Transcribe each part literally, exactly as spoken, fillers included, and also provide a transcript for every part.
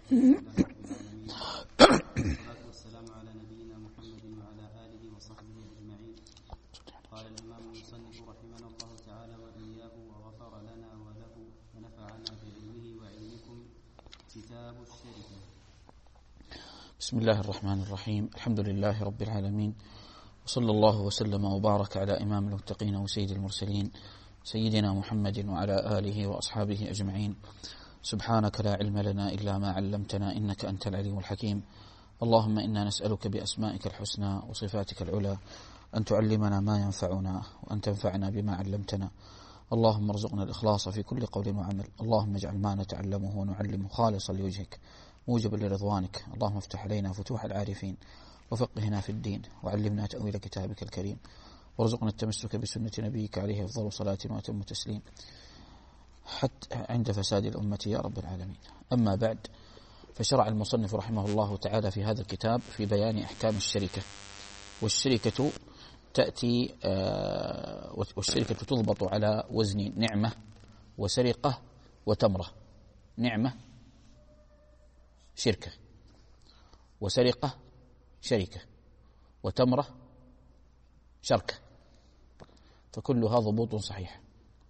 والصلاة والسلام على نبينا محمد وعلى آله وصحبه أجمعين. قال الإمام المصنف رحمه الله تعالى وإياه وغفر لنا وله ونفعنا بعلمه وعلمكم. كتاب الشركة. بسم الله الرحمن الرحيم. الحمد لله رب العالمين، وصلى الله وسلم وبارك على إمام المتقين وسيد المرسلين سيدنا محمد وعلى آله وأصحابه أجمعين. سبحانك لا علم لنا إلا ما علمتنا إنك أنت العليم الحكيم. اللهم إنا نسألك بأسمائك الحسنى وصفاتك العلى أن تعلمنا ما ينفعنا وأن تنفعنا بما علمتنا. اللهم ارزقنا الإخلاص في كل قول وعمل. اللهم اجعل ما نتعلمه ونعلمه خالصا لوجهك موجبا لرضوانك. اللهم افتح علينا فتوح العارفين وفقهنا في الدين وعلمنا تأويل كتابك الكريم وارزقنا التمسك بسنة نبيك عليه أفضل صلاة وأتم تسليم حتى عند فساد الأمة يا رب العالمين. أما بعد، فشرع المصنف رحمه الله تعالى في هذا الكتاب في بيان أحكام الشركة. والشركة تأتي آه والشركة تضبط على وزن نعمة وسرقة وتمرة. نعمة شركة، وسرقة شركة، وتمرة شركة، فكلها ضبوط صحيح.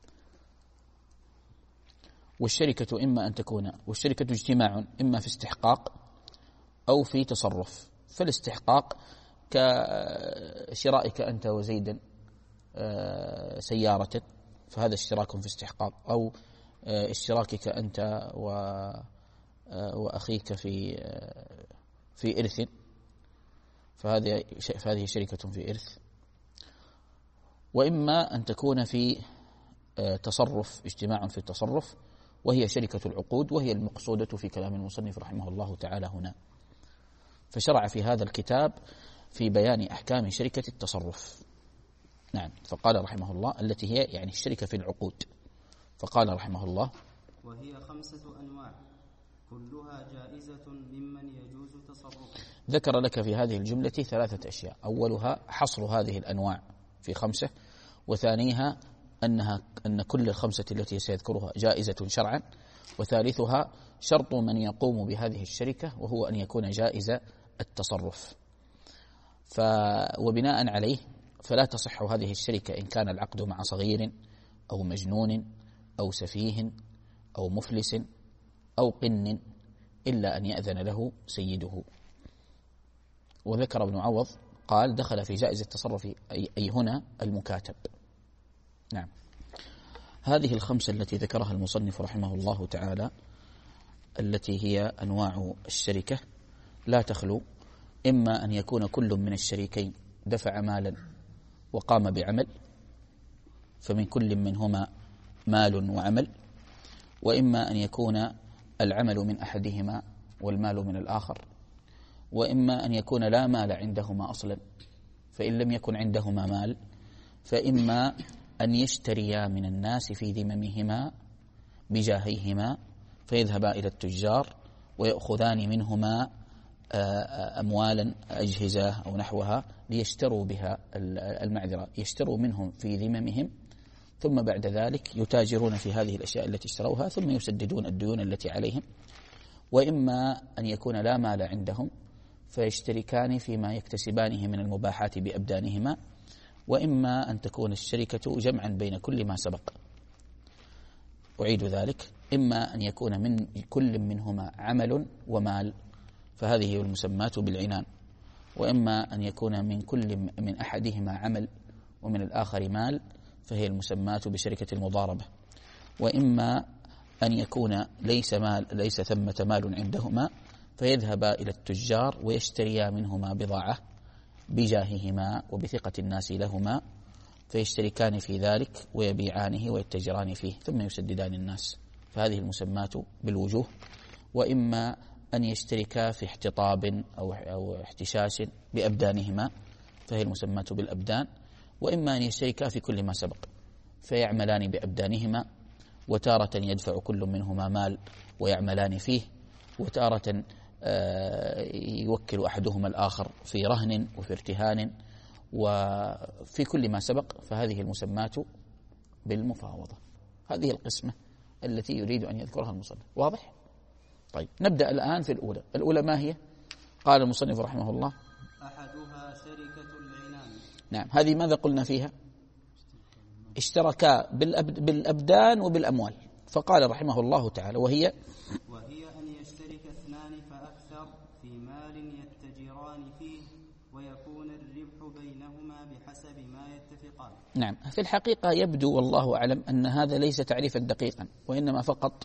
والشركة إما أن تكون والشركة اجتماع إما في استحقاق أو في تصرف. فالاستحقاق كشرائك أنت وزيدا سيارة، فهذا اشتراك في استحقاق، أو اشتراكك أنت وأخيك في في إرث، فهذه فهذه شركة في إرث. وإما أن تكون في تصرف، اجتماع في التصرف، وهي شركة العقود، وهي المقصودة في كلام المصنف رحمه الله تعالى هنا. فشرع في هذا الكتاب في بيان أحكام شركة التصرف. نعم. فقال رحمه الله التي هي يعني الشركة في العقود. فقال رحمه الله: وهي خمسة أنواع كلها جائزة ممن يجوز تصرفه. ذكر لك في هذه الجملة ثلاثة أشياء. أولها حصر هذه الأنواع في خمسة، وثانيها أنها أن كل الخمسة التي سيذكرها جائزة شرعا، وثالثها شرط من يقوم بهذه الشركة وهو أن يكون جائز التصرف. ف وبناء عليه فلا تصح هذه الشركة إن كان العقد مع صغير أو مجنون أو سفيه أو مفلس أو قن إلا أن يأذن له سيده. وذكر ابن عوض قال: دخل في جائز التصرف أي, أي هنا المكاتب. نعم. هذه الخمسة التي ذكرها المصنف رحمه الله تعالى التي هي أنواع الشركة لا تخلو إما أن يكون كل من الشريكين دفع مالا وقام بعمل، فمن كل منهما مال وعمل، وإما أن يكون العمل من أحدهما والمال من الآخر، وإما أن يكون لا مال عندهما أصلا، فإن لم يكن عندهما مال فإما أن يشتريا من الناس في ذممهما بجاهيهما فيذهبا إلى التجار ويأخذان منهما أموالا أجهزة أو نحوها ليشتروا بها المعذرة يشتروا منهم في ذممهم، ثم بعد ذلك يتاجرون في هذه الأشياء التي اشتروها ثم يسددون الديون التي عليهم. وإما أن يكون لا مال عندهم فيشتركان فيما يكتسبانه من المباحات بأبدانهما، وإما أن تكون الشركة جمعا بين كل ما سبق. أعيد ذلك: إما أن يكون من كل منهما عمل ومال فهذه هي المسمات بالعنان، وإما أن يكون من كل من أحدهما عمل ومن الآخر مال فهي المسمات بشركة المضاربة، وإما أن يكون ليس مال ليس ثمة مال عندهما فيذهبا إلى التجار ويشتريا منهما بضاعة بجاههما وبثقة الناس لهما فيشتركان في ذلك ويبيعانه ويتجران فيه ثم يسددان الناس، فهذه المسمات بالوجوه. وإما أن يشتركا في احتطاب أو أو احتشاش بأبدانهما فهي المسمات بالأبدان، وإما أن يشتركا في كل ما سبق فيعملان بأبدانهما، وتارة يدفع كل منهما مال ويعملان فيه، وتارة يوكل أحدهما الآخر في رهن وفي ارتهان وفي كل ما سبق، فهذه المسمات بالمفاوضة. هذه القسمة التي يريد أن يذكرها المصنف. واضح؟ طيب نبدأ الآن في الأولى. الأولى ما هي؟ قال المصنف رحمه الله أحدها شركة العنان. نعم، هذه ماذا قلنا فيها؟ اشتركا بالأبدان وبالأموال. فقال رحمه الله تعالى وهي وهي أن يشترك اثنان فأكثر في مال يتجران فيه ويكون الربح بينهما بحسب ما يتفقان. نعم، في الحقيقة يبدو والله أعلم أن هذا ليس تعريفا دقيقا، وإنما فقط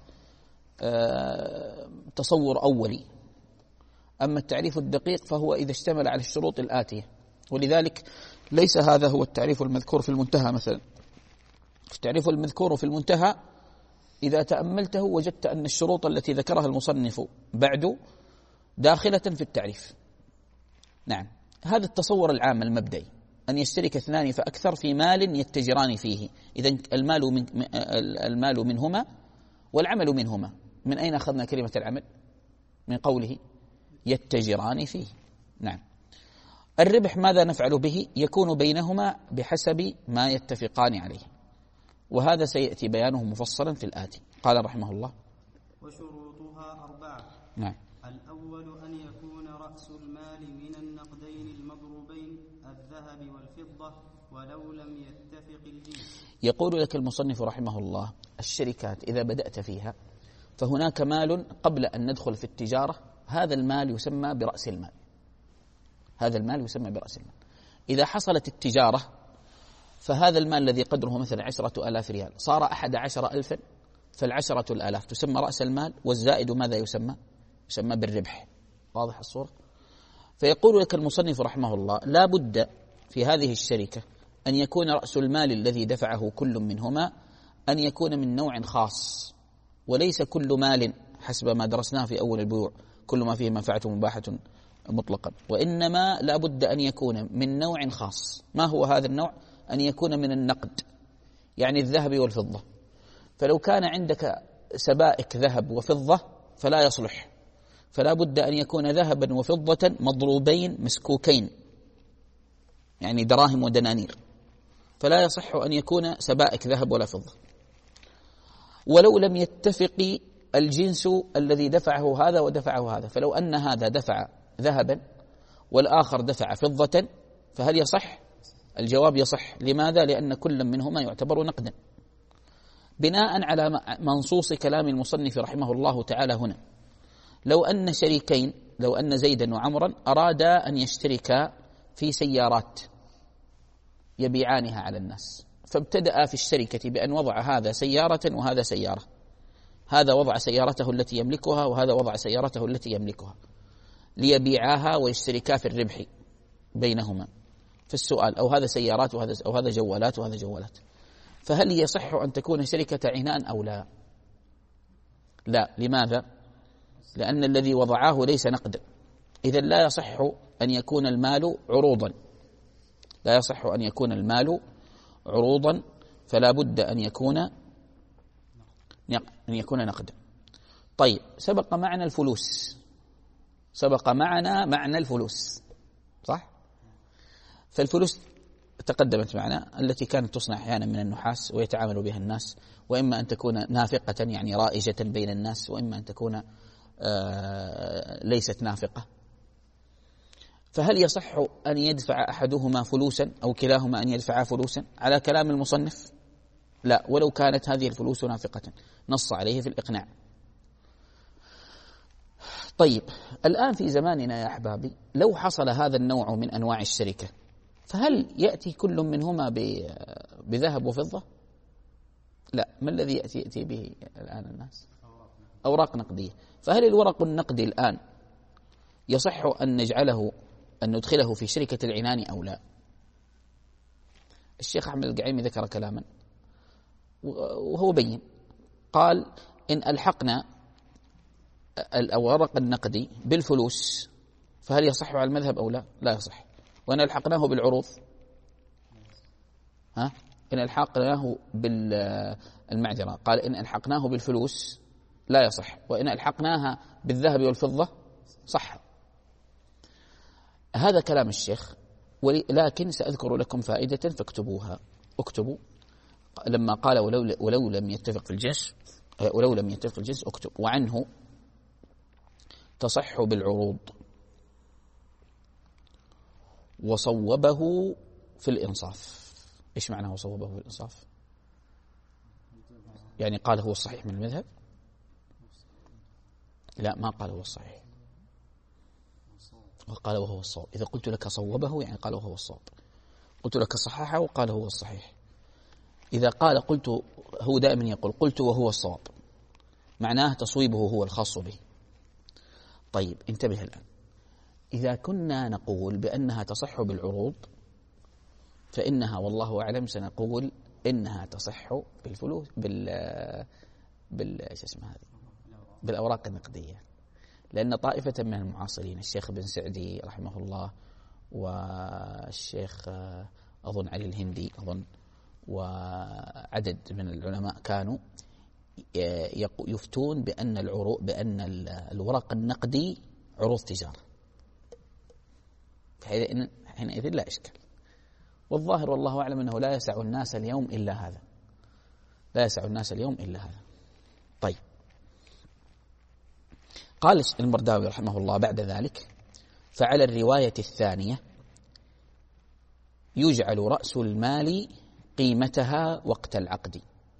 آه تصور أولي. أما التعريف الدقيق فهو إذا اشتمل على الشروط الآتية، ولذلك ليس هذا هو التعريف المذكور في المنتهى. مثلا التعريف المذكور في المنتهى إذا تأملته وجدت أن الشروط التي ذكرها المصنف بعد داخلة في التعريف. نعم، هذا التصور العام المبدئي، أن يشترك اثنان فأكثر في مال يتجران فيه. إذن المال من المال منهما والعمل منهما. من أين أخذنا كلمة العمل؟ من قوله يتجران فيه. نعم، الربح ماذا نفعل به؟ يكون بينهما بحسب ما يتفقان عليه، وهذا سيأتي بيانه مفصلا في الآتي. قال رحمه الله وشروطها أربعة. نعم. الأول أن يكون رأس المال من النقدين المضروبين الذهب والفضة ولو لم يتفق الجنس. يقول لك المصنف رحمه الله الشركات إذا بدأت فيها فهناك مال قبل أن ندخل في التجارة، هذا المال يسمى برأس المال. هذا المال يسمى برأس المال. إذا حصلت التجارة فهذا المال الذي قدره مثلا عشرة آلاف ريال صار أحد عشر ألفا، فالعشرة الآلاف تسمى رأس المال، والزائد ماذا يسمى؟ يسمى بالربح. واضح الصورة؟ فيقول لك المصنف رحمه الله لا بد في هذه الشركة أن يكون رأس المال الذي دفعه كل منهما أن يكون من نوع خاص، وليس كل مال حسب ما درسناه في أول البيوع كل ما فيه منفعة مباحة مطلقا، وإنما لا بد أن يكون من نوع خاص. ما هو هذا النوع؟ أن يكون من النقد، يعني الذهب والفضة. فلو كان عندك سبائك ذهب وفضة فلا يصلح، فلا بد أن يكون ذهبا وفضة مضروبين مسكوكين، يعني دراهم ودنانير، فلا يصح أن يكون سبائك ذهب ولا فضة. ولو لم يتفق الجنس الذي دفعه هذا ودفعه هذا، فلو أن هذا دفع ذهبا والآخر دفع فضة فهل يصح؟ الجواب يصح. لماذا؟ لأن كل منهما يعتبر نقدا. بناء على منصوص كلام المصنف رحمه الله تعالى هنا، لو أن شريكين، لو أن زيدا وعمرا أرادا أن يشتركا في سيارات يبيعانها على الناس، فابتدأ في الشركة بأن وضع هذا سيارة وهذا سيارة، هذا وضع سيارته التي يملكها وهذا وضع سيارته التي يملكها، ليبيعاها ويشتركا في الربح بينهما. في السؤال أو هذا سيارات وهذا أو هذا جوالات وهذا جوالات، فهل يصح أن تكون شركة عنان أو لا؟ لا. لماذا؟ لأن الذي وضعاه ليس نقدا، إذا لا يصح أن يكون المال عروضا، لا يصح أن يكون المال عروضا، فلا بد أن يكون أن يكون نقدا. طيب، سبق معنا الفلوس، سبق معنا معنى الفلوس، صح؟ فالفلوس تقدمت معنا التي كانت تصنع أحيانا من النحاس ويتعامل بها الناس، وإما أن تكون نافقة يعني رائجة بين الناس، وإما أن تكون آه ليست نافقة. فهل يصح أن يدفع أحدهما فلوسا أو كلاهما أن يدفعا فلوسا على كلام المصنف؟ لا، ولو كانت هذه الفلوس نافقة، نص عليه في الإقناع. طيب، الآن في زماننا يا أحبابي لو حصل هذا النوع من أنواع الشركة، فهل يأتي كل منهما بذهب وفضة؟ لا. ما الذي يأتي يأتي به الآن الناس؟ أوراق نقدية. فهل الورق النقدي الآن يصح أن نجعله أن ندخله في شركة العنان أو لا؟ الشيخ أحمد القعيمي ذكر كلاما وهو بين، قال إن ألحقنا الورق النقدي بالفلوس فهل يصح على المذهب أو لا؟ لا يصح. وإن ألحقناه بالعروض، ها إن ألحقناه بالمعذرة، قال إن ألحقناه بالفلوس لا يصح، وإن ألحقناها بالذهب والفضة صح. هذا كلام الشيخ، ولكن سأذكر لكم فائدة فاكتبوها. اكتبوا لما قال ولو, ولو لم يتفق في الجنس، ولو لم يتفق في الجنس اكتب. وعنه تصح بالعروض وصوبه في الإنصاف. إيش معنى وصوبه في الإنصاف؟ يعني قال هو الصحيح من المذهب؟ لا، ما قال هو الصحيح، وقال وهو الصواب. إذا قلت لك صوبه يعني قال وهو الصواب، قلت لك صححه وقال هو الصحيح. إذا قال قلت، هو دائما يقول قلت وهو الصواب، معناه تصويبه هو الخاص به. طيب انتبه الآن، إذا كنا نقول بأنها تصح بالعروض فإنها والله أعلم سنقول إنها تصح بالفلوس بال بال ايش اسمها هذه بالأوراق النقدية، لأن طائفة من المعاصرين الشيخ بن سعدي رحمه الله والشيخ أظن علي الهندي أظن وعدد من العلماء كانوا يفتون بأن العروض بأن الورق النقدي عروض تجارة، حينئذ لا إشكال. والظاهر والله أعلم أنه لا يسع الناس اليوم إلا هذا، لا يسع الناس اليوم إلا هذا. طيب، قال المرداوي رحمه الله بعد ذلك: فعلى الرواية الثانية يجعل رأس المال قيمتها وقت العقد.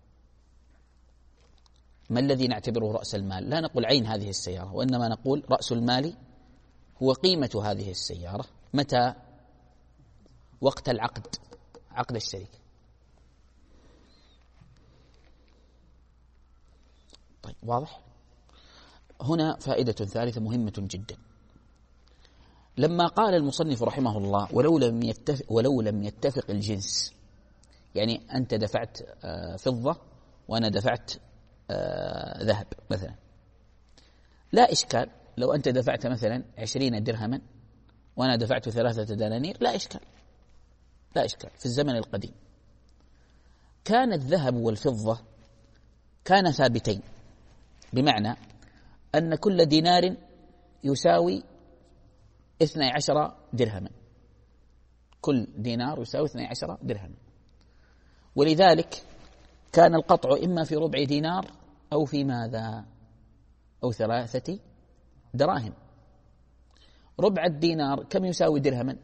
ما الذي نعتبره رأس المال؟ لا نقول عين هذه السيارة، وإنما نقول رأس المال هو قيمة هذه السيارة متى؟ وقت العقد، عقد الشركة. طيب واضح؟ هنا فائدة ثالثة مهمة جدا. لما قال المصنف رحمه الله ولو لم يتفق ولو لم يتفق الجنس، يعني أنت دفعت فضة وأنا دفعت ذهب مثلا، لا إشكال. لو أنت دفعت مثلا عشرين درهما وأنا دفعت ثلاثة دنانير لا إشكال، لا إشكال. في الزمن القديم كان الذهب والفضة كان ثابتين، بمعنى أن كل دينار يساوي اثني عشر درهما، كل دينار يساوي اثني عشر درهما، ولذلك كان القطع إما في ربع دينار أو في ماذا؟ أو ثلاثة دراهم. ربع الدينار كم يساوي درهما؟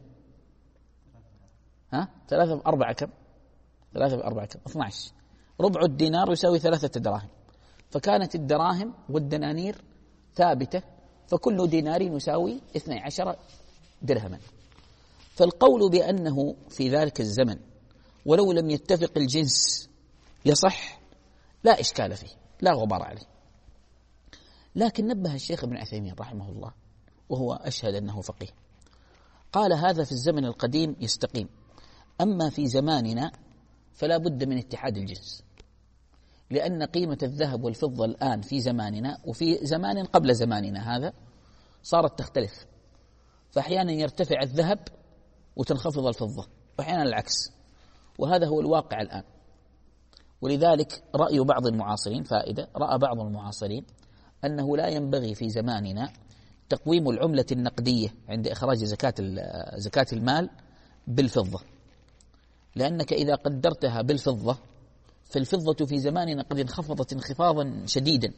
ها؟ ثلاثة في أربعة كم؟ ثلاثة في أربعة كم؟ اثني عشر. ربع الدينار يساوي ثلاثة دراهم، فكانت الدراهم والدنانير ثابتة، فكل دينار يساوي اثني عشر درهما. فالقول بأنه في ذلك الزمن ولو لم يتفق الجنس يصح لا إشكال فيه، لا غبار عليه. لكن نبه الشيخ ابن عثيمين رحمه الله وهو أشهد أنه فقيه، قال هذا في الزمن القديم يستقيم، أما في زماننا فلا بد من اتحاد الجنس، لأن قيمة الذهب والفضة الآن في زماننا وفي زمان قبل زماننا هذا صارت تختلف، فأحيانا يرتفع الذهب وتنخفض الفضة، وأحيانا العكس، وهذا هو الواقع الآن. ولذلك رأي بعض المعاصرين فائدة، رأى بعض المعاصرين أنه لا ينبغي في زماننا تقويم العملة النقدية عند إخراج زكاة زكاة المال بالفضة، لأنك إذا قدرتها بالفضة فالفضة في زماننا قد انخفضت انخفاضا شديدا،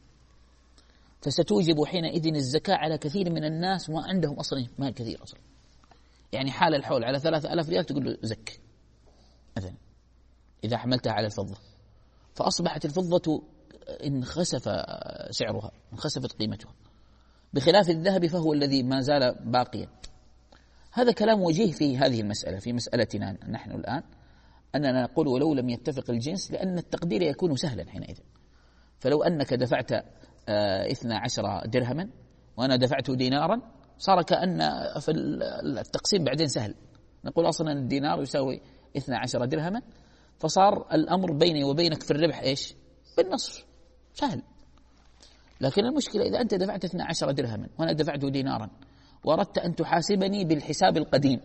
فستوجب حينئذ الزكاة على كثير من الناس ما عندهم أصلا مال كثير أصلا، يعني حال الحول على ثلاثة آلاف ريال تقول له زك مثلا إذا حملتها على الفضة، فأصبحت الفضة انخسف سعرها، انخسفت قيمتها، بخلاف الذهب فهو الذي ما زال باقيا. هذا كلام وجيه في هذه المسألة، في مسألتنا نحن الآن، أننا نقول ولو لم يتفق الجنس، لأن التقدير يكون سهلا حينئذ. فلو أنك دفعت اثنى عشر درهما وأنا دفعت دينارا صار كأن في التقسيم بعدين سهل، نقول أصلا الدينار يساوي اثنى عشر درهما، فصار الأمر بيني وبينك في الربح إيش؟ بالنصف، سهل. لكن المشكلة إذا أنت دفعت اثنى عشر درهما وأنا دفعت دينارا وأردت أن تحاسبني بالحساب القديم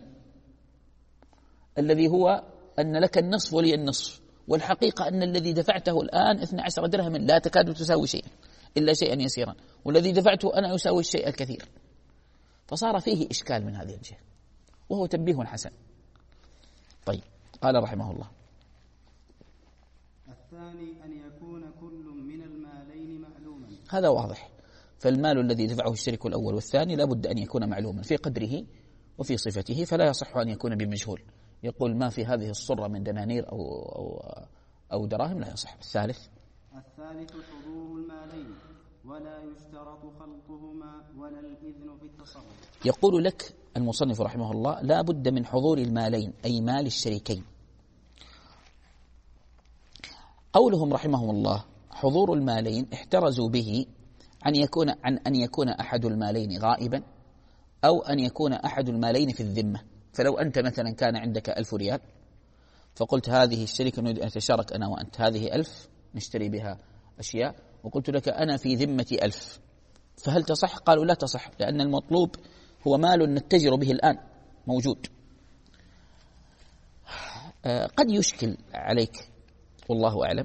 الذي هو أن لك النصف ولي النصف، والحقيقة أن الذي دفعته الآن اثنى عشر درهما لا تكاد تساوي شيئا إلا شيئا يسيرا، والذي دفعته أنا يساوي الشيء الكثير، فصار فيه إشكال من هذه الجهة، وهو تنبيه حسن. طيب، قال رحمه الله: الثاني أن يكون كل من المالين معلوما. هذا واضح. فالمال الذي دفعه الشريك الأول والثاني لا بد أن يكون معلوما في قدره وفي صفته، فلا يصح أن يكون بمجهول. يقول ما في هذه الصرة من دنانير أو, أو, أو دراهم، لا يصح. الثالث الثالث حضور المالين ولا يشترط خلطهما ولا الإذن في التصرف. يقول لك المصنف رحمه الله لا بد من حضور المالين أي مال الشريكين. قولهم رحمهم الله حضور المالين احترزوا به عن يكون عن أن يكون أحد المالين غائبا أو أن يكون أحد المالين في الذمة. فلو أنت مثلا كان عندك ألف ريال فقلت هذه الشركة نريد أن نتشارك أنا وأنت، هذه ألف نشتري بها أشياء، وقلت لك أنا في ذمتي ألف، فهل تصح؟ قالوا لا تصح، لأن المطلوب هو مال نتجر به الآن موجود. قد يشكل عليك والله أعلم،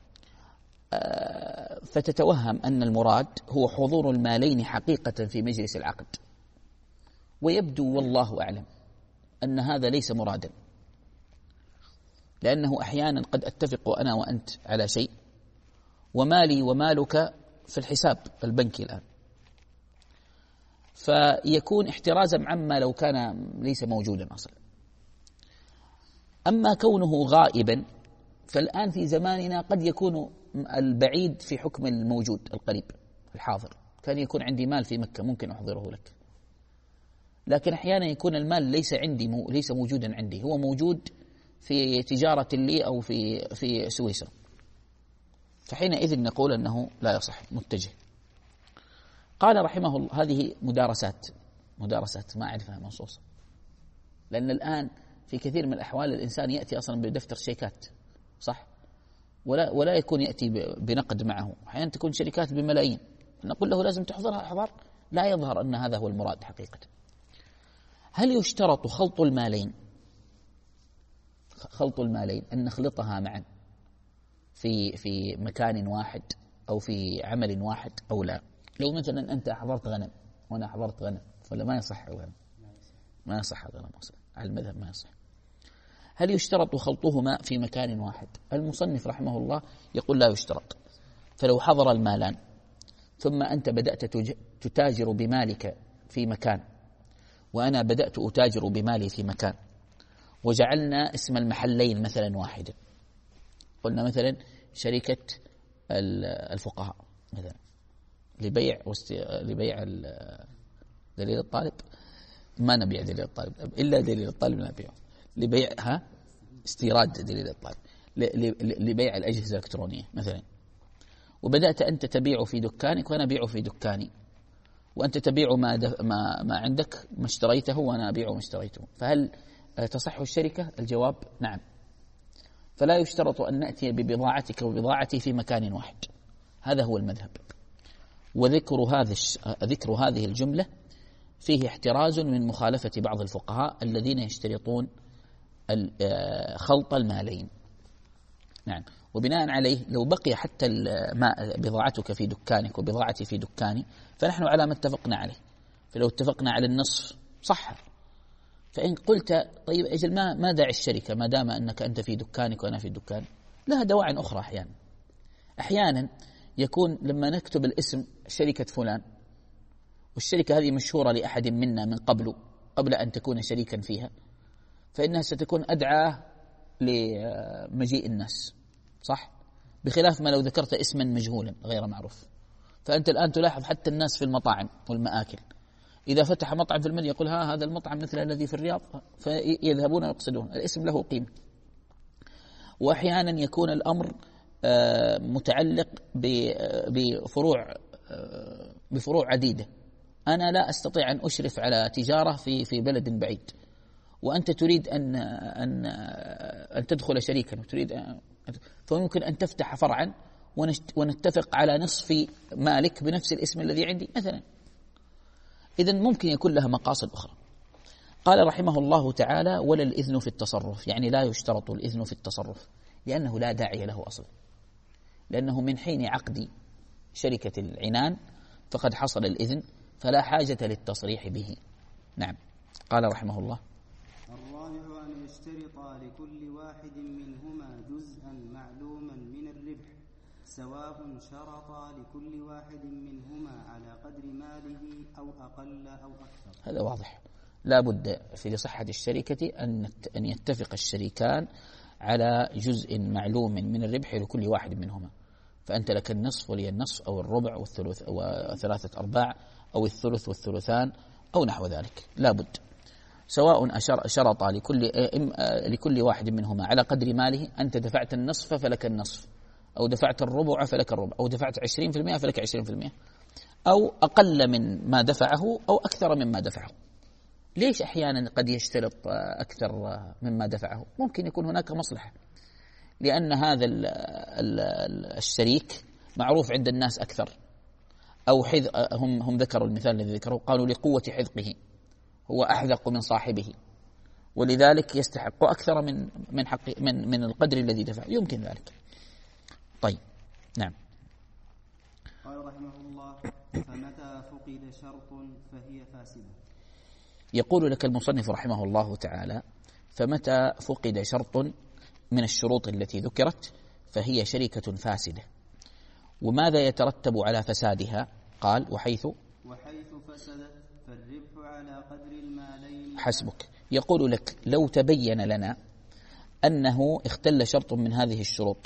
فتتوهم أن المراد هو حضور المالين حقيقة في مجلس العقد، ويبدو والله أعلم أن هذا ليس مرادا، لأنه أحيانا قد أتفق أنا وأنت على شيء ومالي ومالك في الحساب البنكي الآن، فيكون احترازا عما لو كان ليس موجودا أصلا. أما كونه غائبا فالآن في زماننا قد يكون البعيد في حكم الموجود القريب الحاضر. كان يكون عندي مال في مكة ممكن أحضره لك، لكن أحيانا يكون المال ليس عندي مو ليس موجودا عندي، هو موجود في تجارة لي أو في في سويسرا، فحينئذ نقول أنه لا يصح متجه. قال رحمه الله هذه مدارسات مدارسات ما أعرفها منصوصة، لأن الآن في كثير من الأحوال الإنسان يأتي أصلا بدفتر شيكات صح، ولا ولا يكون يأتي بنقد معه. أحيانا تكون شركات بملايين، نقول له لازم تحضرها أحضار، لا يظهر أن هذا هو المراد حقيقة. هل يشترط خلط المالين خلط المالين أن نخلطها معا في في مكان واحد أو في عمل واحد أو لا؟ لو مثلا أنت أحضرت غنم وأنا أحضرت غنم فلا ما يصح الغنم، ما يصح الغنم أصلا على المذهب ما يصح. هل يشترط خلطهما في مكان واحد؟ المصنف رحمه الله يقول لا يشترط. فلو حضر المالان ثم أنت بدأت تتاجر بمالك في مكان وأنا بدأت أتاجر بمالي في مكان، وجعلنا اسم المحلين مثلا واحدا، قلنا مثلا شركة الفقهاء مثلا لبيع واست... لبيع دليل الطالب، ما نبيع دليل الطالب إلا دليل الطالب نبيعه، لبيعها استيراد دليل الطالب، لبيع الأجهزة الإلكترونية مثلا، وبدأت أنت تبيع في دكانك وأنا أبيع في دكاني، وأنت تبيع ما, دف... ما ما عندك ما اشتريته وأنا أبيع ما اشتريته، فهل تصح الشركة؟ الجواب نعم. فلا يشترط أن نأتي ببضاعتك وبضاعتي في مكان واحد، هذا هو المذهب. وذكر هذا ذكر هذه الجملة فيه احتراز من مخالفة بعض الفقهاء الذين يشترطون خلط المالين. نعم. وبناء عليه لو بقي حتى بضاعتك في دكانك وبضاعتي في دكاني فنحن على ما اتفقنا عليه، فلو اتفقنا على النصف صح. فإن قلت طيب أجل ما ما داعي الشركة ما دام أنك أنت في دكانك وأنا في دكان، لها دواعي أخرى. أحيانا أحيانا يكون لما نكتب الاسم شركة فلان والشركة هذه مشهورة لأحد منا من قبل قبل أن تكون شريكا فيها، فإنها ستكون أدعى لمجيء الناس صح، بخلاف ما لو ذكرت اسما مجهولا غير معروف. فأنت الآن تلاحظ حتى الناس في المطاعم والمآكل إذا فتح مطعم في المدينة يقول ها هذا المطعم مثل الذي في الرياض، فيذهبون ويقصدون الاسم له قيمة. وأحيانا يكون الأمر متعلق بفروع بفروع عديدة، أنا لا أستطيع أن أشرف على تجارة في في بلد بعيد، وأنت تريد أن أن أن تدخل شريكا وتريد أن فممكن أن تفتح فرعا ونتفق على نصف مالك بنفس الاسم الذي عندي مثلا. إذن ممكن يكون لها مقاصد أخرى. قال رحمه الله تعالى ولا الإذن في التصرف، يعني لا يشترط الإذن في التصرف لأنه لا داعي له أصلا، لأنه من حين عقد شركة العنان فقد حصل الإذن فلا حاجة للتصريح به. نعم. قال رحمه الله الرابع أن يشترط لكل واحد منهما جزءا معلوما من الربح سواء شرطا لكل واحد منهما على قدر ماله أو أقل أو أكثر. هذا واضح. لا بد في صحة الشركة أن أن يتفق الشريكان على جزء معلوم من الربح لكل واحد منهما، فأنت لك النصف ولي النصف أو الربع والثلث وثلاثة أرباع أو الثلث والثلثان أو نحو ذلك. لا بد سواء شرط لكل لكل واحد منهما على قدر ماله، أنت دفعت النصف فلك النصف، أو دفعت الربع فلك الربع، أو دفعت عشرين في المئة فلك عشرين في المئة، أو أقل من ما دفعه أو أكثر مما دفعه. ليش أحيانا قد يشترط أكثر مما دفعه؟ ممكن يكون هناك مصلحة، لأن هذا الشريك معروف عند الناس أكثر، أو حذ هم هم ذكروا المثال الذي ذكروا، قالوا لقوة حذقه، هو أحذق من صاحبه، ولذلك يستحق أكثر من من حق من من القدر الذي دفع، يمكن ذلك. طيب نعم. قال رحمه الله: فمتى فقد شرط فهي فاسدة. يقول لك المصنف رحمه الله تعالى: فمتى فقد شرط من الشروط التي ذكرت فهي شركة فاسدة. وماذا يترتب على فسادها؟ قال: وحيث وحيث فسدت فالربح على قدر المالين. حسبك. يقول لك: لو تبين لنا أنه اختل شرط من هذه الشروط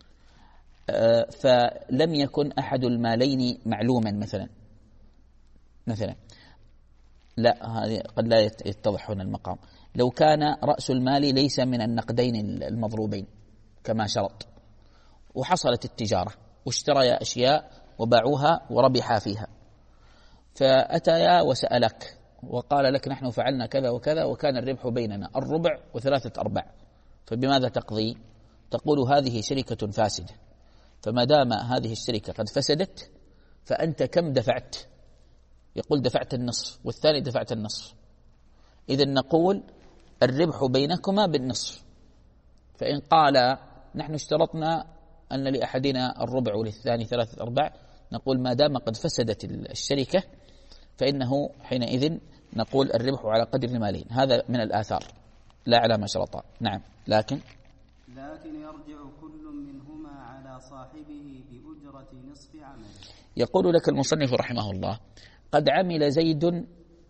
فلم يكن أحد المالين معلوما مثلا مثلا لا هذه قد لا يتضح هنا المقام. لو كان رأس المال ليس من النقدين المضروبين كما شرط، وحصلت التجارة واشتريا أشياء وباعوها وربحا فيها، فأتيا وسألك وقال لك: نحن فعلنا كذا وكذا وكان الربح بيننا الربع وثلاثة أرباع، فبماذا تقضي؟ تقول: هذه شركة فاسدة. فما دام هذه الشركة قد فسدت فأنت كم دفعت؟ يقول: دفعت النصف والثاني دفعت النصف. إذن نقول: الربح بينكما بالنصف. فإن قال: نحن اشترطنا أن لأحدنا الربع وللثاني ثلاثة أرباع، نقول: ما دام قد فسدت الشركة فإنه حينئذ نقول الربح على قدر المالين. هذا من الآثار لا على ما شرطا. نعم. لكن لكن يرجع كل منهما على صاحبه بأجرة نصف عمله. يقول لك المصنف رحمه الله: قد عمل زيد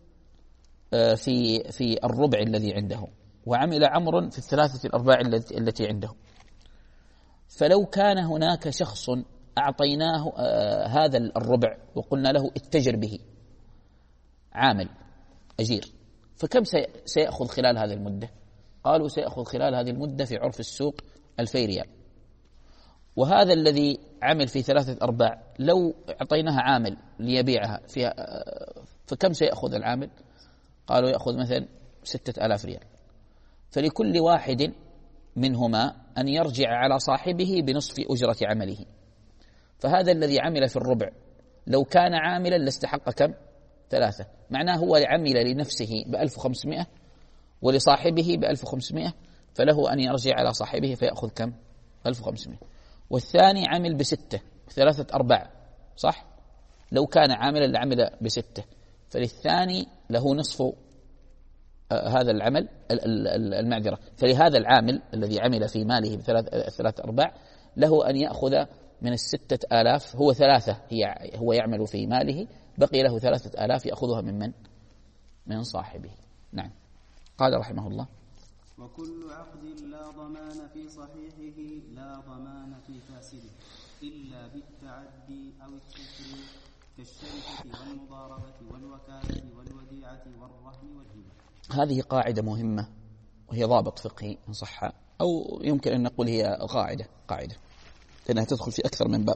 في في الربع الذي عنده، وعمل عمرو في الثلاثة الأرباع التي عنده، فلو كان هناك شخص أعطيناه هذا الربع وقلنا له اتجر به، عامل أجير، فكم سيأخذ خلال هذه المدة؟ قالوا: سيأخذ خلال هذه المدة في عرف السوق ألفي ريال. وهذا الذي عمل في ثلاثة أرباع لو أعطيناها عامل ليبيعها فيها فكم سيأخذ العامل؟ قالوا: يأخذ مثلا ستة آلاف ريال. فلكل واحد منهما أن يرجع على صاحبه بنصف أجرة عمله. فهذا الذي عمل في الربع لو كان عاملا لاستحق كم؟ ثلاثة. معناه هو عمل لنفسه بألف وخمسمائة ولصاحبه بألف وخمسمائة، فله أن يرجع على صاحبه فيأخذ كم؟ ألف وخمسمائة. والثاني عمل بستة ثلاثة أرباع، صح؟ لو كان عاملا لعمل بستة، فللثاني له نصف هذا العمل المعذرة فلهذا العامل الذي عمل في ماله بثلاثة أرباع له أن يأخذ من الستة آلاف، هو ثلاثة هي هو يعمل في ماله، بقي له ثلاثة آلاف يأخذها من من؟ من صاحبه. نعم. قال رحمه الله: وكل عقد لا ضمان في صحيحه لا ضمان في فاسده إلا بالتعدي أو التسريع كالشركة والمضاربة والوكالة والوديعة والرهن والهبة. هذه قاعدة مهمة وهي ضابط فقهي إن صح، أو يمكن أن نقول هي قاعدة قاعدة لأنها تدخل في أكثر من باب.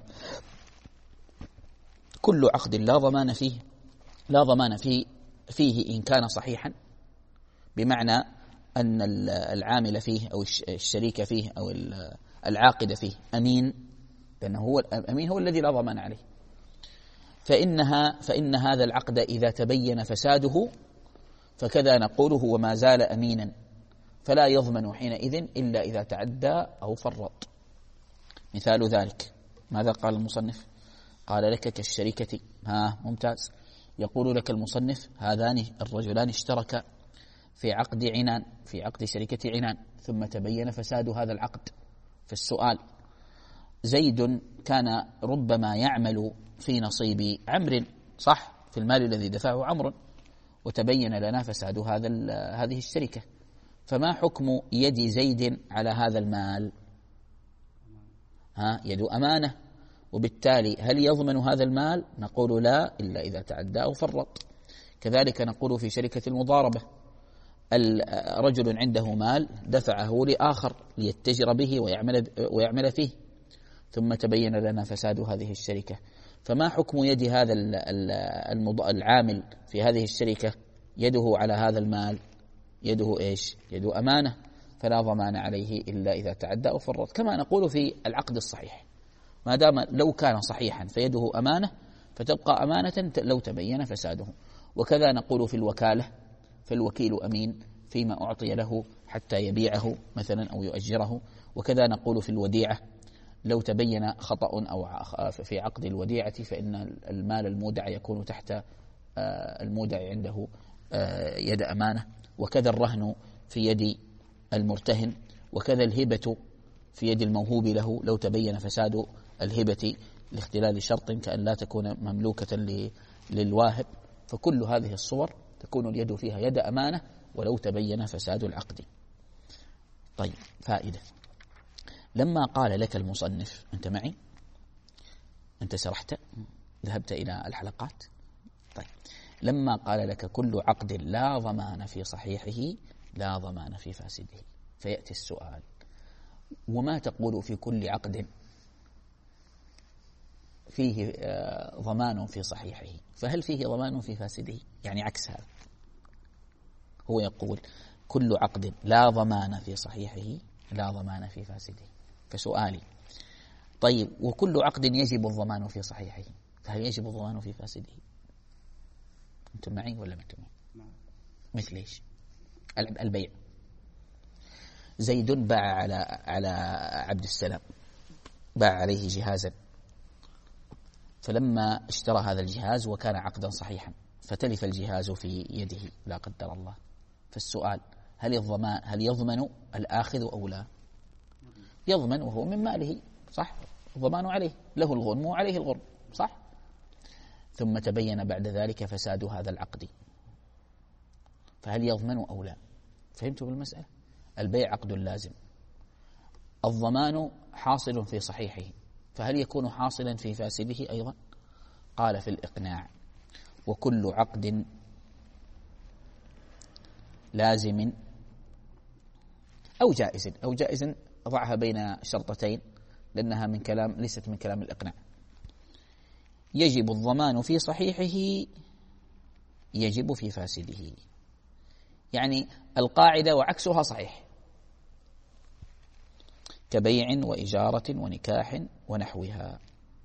كل عقد لا ضمان فيه لا ضمان فيه فيه إن كان صحيحا، بمعنى أن العامل فيه أو الشريك فيه أو العاقد فيه أمين، لأنه هو الأمين هو الذي لا ضمان عليه، فإنها فإن هذا العقد إذا تبين فساده فكذا نقول هو ما زال أمينا، فلا يضمن حينئذ إلا إذا تعدى أو فرط. مثال ذلك ماذا قال المصنف؟ قال لك كالشركة. ها ممتاز. يقول لك المصنف: هذان الرجلان اشتركا في عقد عنان في عقد شركة عنان، ثم تبين فساد هذا العقد. فالسؤال: زيد كان ربما يعمل في نصيب عمرو، صح، في المال الذي دفعه عمرو، وتبين لنا فساد هذا هذه الشركة، فما حكم يد زيد على هذا المال؟ ها، يد أمانة، وبالتالي هل يضمن هذا المال؟ نقول لا، إلا إذا تعدى أو فرط. كذلك نقول في شركة المضاربة، رجل عنده مال دفعه لآخر ليتجر به ويعمل ويعمل فيه، ثم تبين لنا فساد هذه الشركة، فما حكم يد هذا العامل في هذه الشركة؟ يده على هذا المال يده إيش؟ يده أمانة، فلا ضمان عليه إلا إذا تعدى أو فرط. كما نقول في العقد الصحيح، ما دام لو كان صحيحا فيده أمانة فتبقى أمانة لو تبين فساده. وكذا نقول في الوكالة، فالوكيل أمين فيما أعطي له حتى يبيعه مثلا أو يؤجره. وكذا نقول في الوديعة، لو تبين خطأ أو في عقد الوديعة فإن المال المودع يكون تحت المودع عنده يد أمانة. وكذا الرهن في يد المرتهن، وكذا الهبة في يد الموهوب له لو تبين فساد الهبة لاختلال شرط كأن لا تكون مملوكة للواهب. فكل هذه الصور تكون اليد فيها يد أمانة ولو تبين فساد العقد. طيب، فائدة. لما قال لك المصنف، أنت معي؟ أنت سرحت؟ ذهبت إلى الحلقات؟ طيب، لما قال لك كل عقد لا ضمان في صحيحه لا ضمان في فاسده، فيأتي السؤال: وما تقول في كل عقد فيه ضمان في صحيحه فهل فيه ضمان في فاسده؟ يعني عكس هذا، هو يقول كل عقد لا ضمان في صحيحه لا ضمان في فاسده. فسؤالي: طيب، وكل عقد يجب الضمان في صحيحه فهل يجب الضمان في فاسده؟ أنتم معي ولا ما أنتم معي؟ مثل إيش؟ البيع. زيد باع على على عبد السلام، باع عليه جهازا، فلما اشترى هذا الجهاز وكان عقدا صحيحا فتلف الجهاز في يده لا قدر الله، فالسؤال: هل الضمان هل يضمن الآخذ أو لا؟ يضمن، وهو من ماله، صح، الضمان عليه، له الغنم وعليه الغرم، صح. ثم تبين بعد ذلك فساد هذا العقد، فهل يضمن أو لا؟ فهمتوا بالمسألة؟ البيع عقد لازم، الضمان حاصل في صحيحه، فهل يكون حاصلا في فاسده أيضا؟ قال في الإقناع: وكل عقد لازم أو جائز، أو جائز ضعها بين شرطتين لأنها من كلام ليست من كلام الإقناع. يجب الضمان في صحيحه يجب في فاسده، يعني القاعدة وعكسها صحيح، كبيع وإجارة ونكاح ونحوها.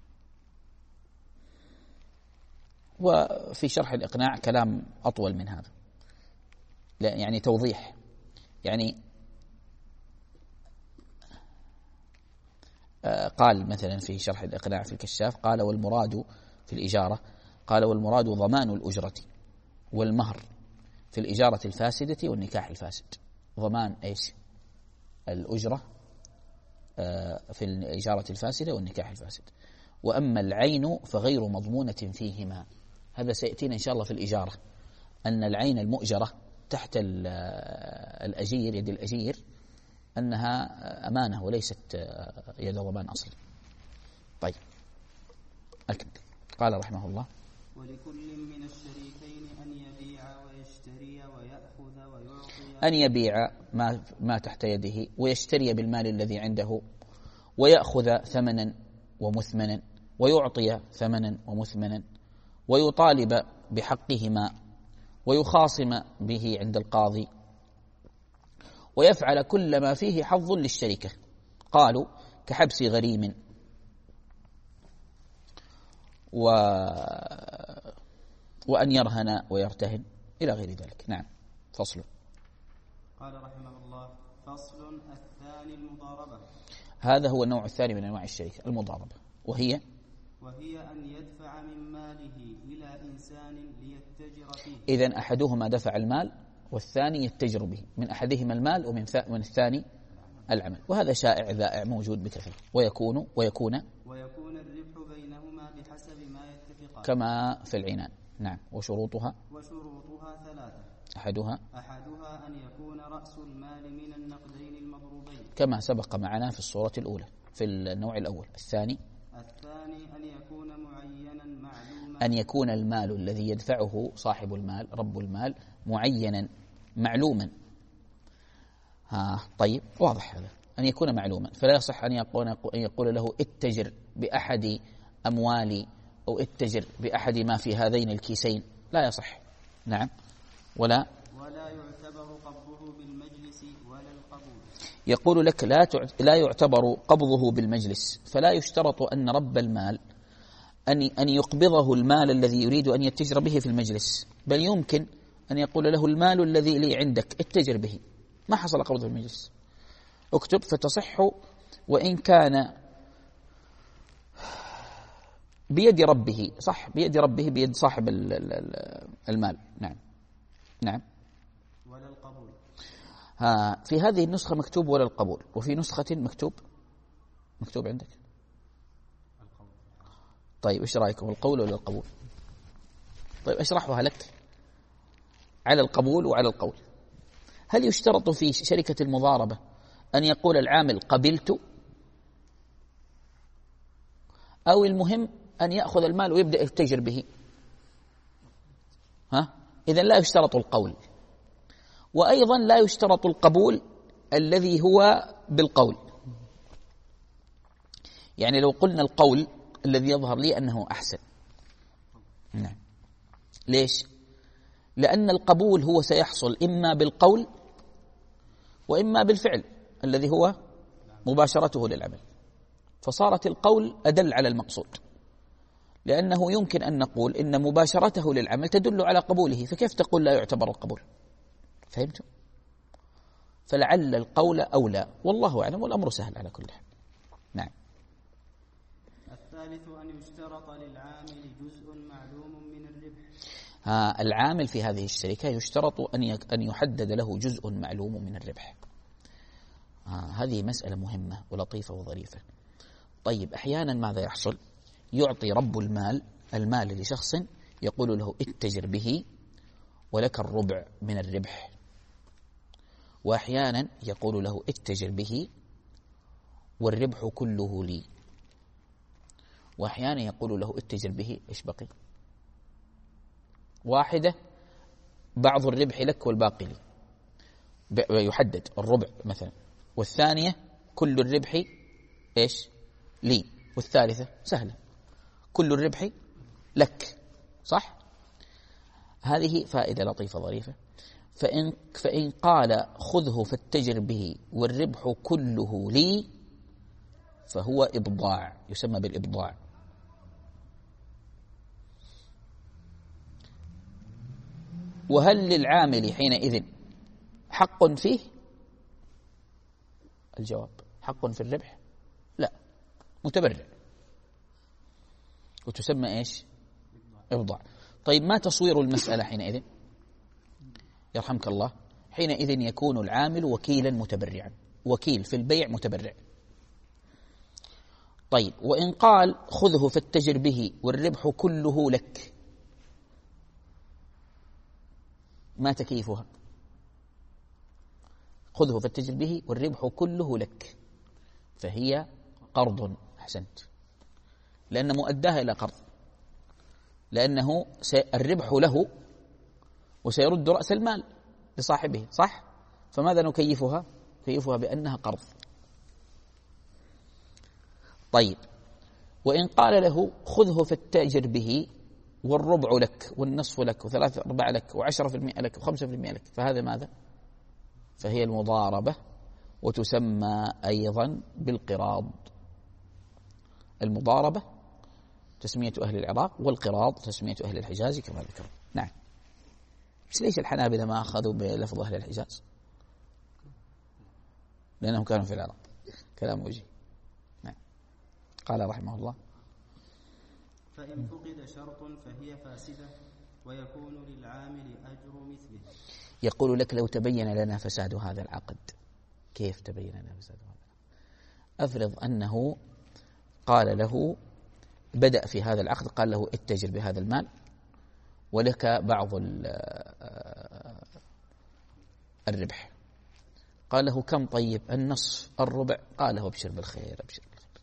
وفي شرح الإقناع كلام أطول من هذا، يعني توضيح، يعني قال مثلا في شرح الإقناع في الكشاف، قال: والمراد في الإجارة، قال: والمراد ضمان الأجرة والمهر في الإجارة الفاسدة والنكاح الفاسد. ضمان إيش؟ الأجرة في الإجارة الفاسدة والنكاح الفاسد. وأما العين فغير مضمونة فيهما. هذا سيأتينا إن شاء الله في الإجارة، أن العين المؤجرة تحت الأجير، يد الأجير، أنها أمانة وليست يد ضمان أصلا. طيب، أكمل. قال رحمه الله: ولكل من الشريكين أن يبيع ويشتري ويأخذ ويعطي، أن يبيع ما, ما تحت يده، ويشتري بالمال الذي عنده، ويأخذ ثمنا ومثمنا، ويعطي ثمنا ومثمنا، ويطالب بحقهما، ويخاصم به عند القاضي، ويفعل كل ما فيه حظ للشركة. قالوا: كحبس غريم و... وأن يرهن ويرتهن إلى غير ذلك. نعم. فصل. قال رحمه الله: فصل. الثاني المضاربة. هذا هو النوع الثاني من أنواع الشركة، المضاربة، وهي وهي أن يدفع من ماله إلى إنسان ليتجر فيه. إذن أحدهما دفع المال والثاني يتجر به، من أحدهما المال ومن الثاني العمل، وهذا شائع ذائع موجود بكثرة. ويكون ويكون ويكون الربح بينهما بحسب ما يتفقان كما في العنان. نعم. وشروطها وشروطها ثلاثة. أحدها أحدها أن يكون رأس المال من النقدين المضروبين كما سبق معنا في الصورة الأولى في النوع الأول. الثاني الثاني أن يكون معينا معلوما أن يكون المال الذي يدفعه صاحب المال رب المال معينا معلوما. ها طيب واضح هذا، أن يكون معلوما، فلا يصح أن يقول, أن يقول له اتجر بأحد أموالي أو اتجر بأحد ما في هذين الكيسين، لا يصح. نعم. ولا ولا يعتبر قبضه بالمجلس ولا القبول. يقول لك لا لا يعتبر قبضه بالمجلس، فلا يشترط أن رب المال أن أن يقبضه المال الذي يريد أن يتجر به في المجلس، بل يمكن أن يقول له المال الذي لي عندك اتجر به، ما حصل قبضه في المجلس، اكتب فتصح وإن كان بيد ربه. صح، بيد ربه، بيد صاحب المال. نعم. نعم. ولا القبول. ها في هذه النسخة مكتوب ولا القبول، وفي نسخة مكتوب مكتوب عندك القول. طيب ايش رأيكم، القول ولا القبول؟ طيب اشرحها لك على القبول وعلى القول. هل يشترط في شركة المضاربة أن يقول العامل قبلت، أو المهم أن يأخذ المال ويبدأ يتجر به؟ ها إذن لا يشترط القول، وأيضا لا يشترط القبول الذي هو بالقول. يعني لو قلنا القول الذي يظهر لي أنه أحسن. نعم. ليش؟ لأن القبول هو سيحصل إما بالقول وإما بالفعل الذي هو مباشرته للعمل، فصارت القول أدل على المقصود، لأنه يمكن أن نقول إن مباشرته للعمل تدل على قبوله، فكيف تقول لا يعتبر القبول؟ فهمتم؟ فلعل القول أولى، والله أعلم، والأمر سهل على كل حال. نعم. الثالث أن يشترط للعامل جزء معلوم من الربح. ها العامل في هذه الشركة يشترط أن أن يحدد له جزء معلوم من الربح. هذه مسألة مهمة ولطيفة وظريفة. طيب أحيانا ماذا يحصل؟ يعطي رب المال المال لشخص يقول له اتجر به ولك الربع من الربح، وأحيانا يقول له اتجر به والربح كله لي، وأحيانا يقول له اتجر به إيش بقي؟ واحدة بعض الربح لك والباقي لي، يحدد الربع مثلا، والثانية كل الربح إيش لي، والثالثة سهلة كل الربح لك. صح؟ هذه فائدة لطيفة ظريفة. فإن, فإن قال خذه فاتجر به والربح كله لي فهو إبضاع، يسمى بالإبضاع. وهل للعامل حينئذ حق فيه؟ الجواب حق في الربح؟ لا، متبرع، وتسمى إيش؟ إبضاع. طيب ما تصوير المسألة حينئذ؟ يرحمك الله، حينئذ يكون العامل وكيلا متبرعا، وكيل في البيع متبرع. طيب وإن قال خذه فاتجر به والربح كله لك، ما تكييفها؟ خذه فاتجر به والربح كله لك، فهي قرض. أحسنت، لأن مؤداها إلى قرض، لأنه الربح له وسيرد رأس المال لصاحبه. صح؟ فماذا نكيفها؟ نكيفها بأنها قرض. طيب وإن قال له خذه فاتجر به والربع لك والنصف لك وثلاثة أرباع لك وعشرة في المئة لك وخمسة في المئة لك، فهذا ماذا؟ فهي المضاربة، وتسمى أيضا بالقراض. المضاربة تسمية أهل العراق، والقراض تسمية أهل الحجاز كما ذكر. نعم. بس ليش الحنابلة ما أخذوا بلفظ أهل الحجاز؟ لأنهم كانوا في العراق. كلام وجيه. نعم. قال رحمه الله فإن فقد شرط فهي فاسدة ويكون للعامل أجر مثله. يقول لك لو تبين لنا فساد هذا العقد كيف تبين أنه فساد؟ أفرض أنه قال له بدأ في هذا العقد قال له اتجر بهذا المال ولك بعض الربح، قال له كم؟ طيب النصف، الربع، قال له ابشر بالخير ابشر بالخير.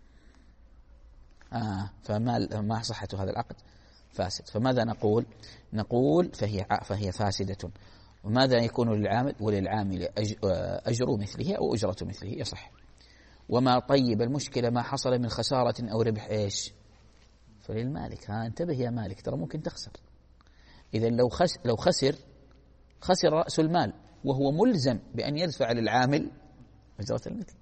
آه فما ما صحة هذا العقد؟ فاسد. فماذا نقول؟ نقول فهي فهي فاسدة. وماذا يكون للعامل؟ وللعامل أجر مثله أو أجرة مثله يصح. وما طيب المشكلة ما حصل من خسارة أو ربح إيش؟ فللمالك. ها انتبه يا مالك، ترى ممكن تخسر. إذا لو خس لو خسر خسر رأس المال وهو ملزم بأن يدفع للعامل أجرة المثل.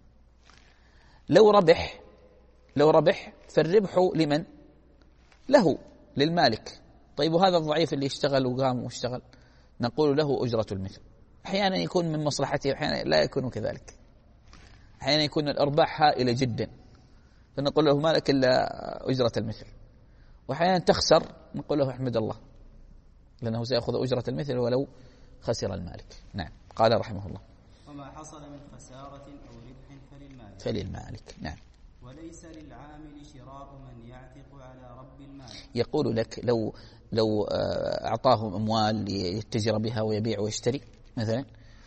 لو ربح لو ربح فالربح لمن؟ له، للمالك. طيب وهذا الضعيف اللي اشتغل وقام واشتغل نقول له أجرة المثل. أحيانا يكون من مصلحته، أحيانا لا يكون كذلك. أحيانا يكون الأرباح هائلة جدا فنقول له ما لك إلا أجرة المثل، وأحيانا تخسر نقول له احمد الله لأنه سيأخذ أجرة المثل ولو خسر المالك. نعم. قال رحمه الله وما حصل من خسارة أو ربح فللمالك فللمالك. نعم. وليس للعامل شراء من يعتق على رب المال. يقول لك لو لو أعطاهم أموال يتجر بها ويبيع ويشتري مثلا،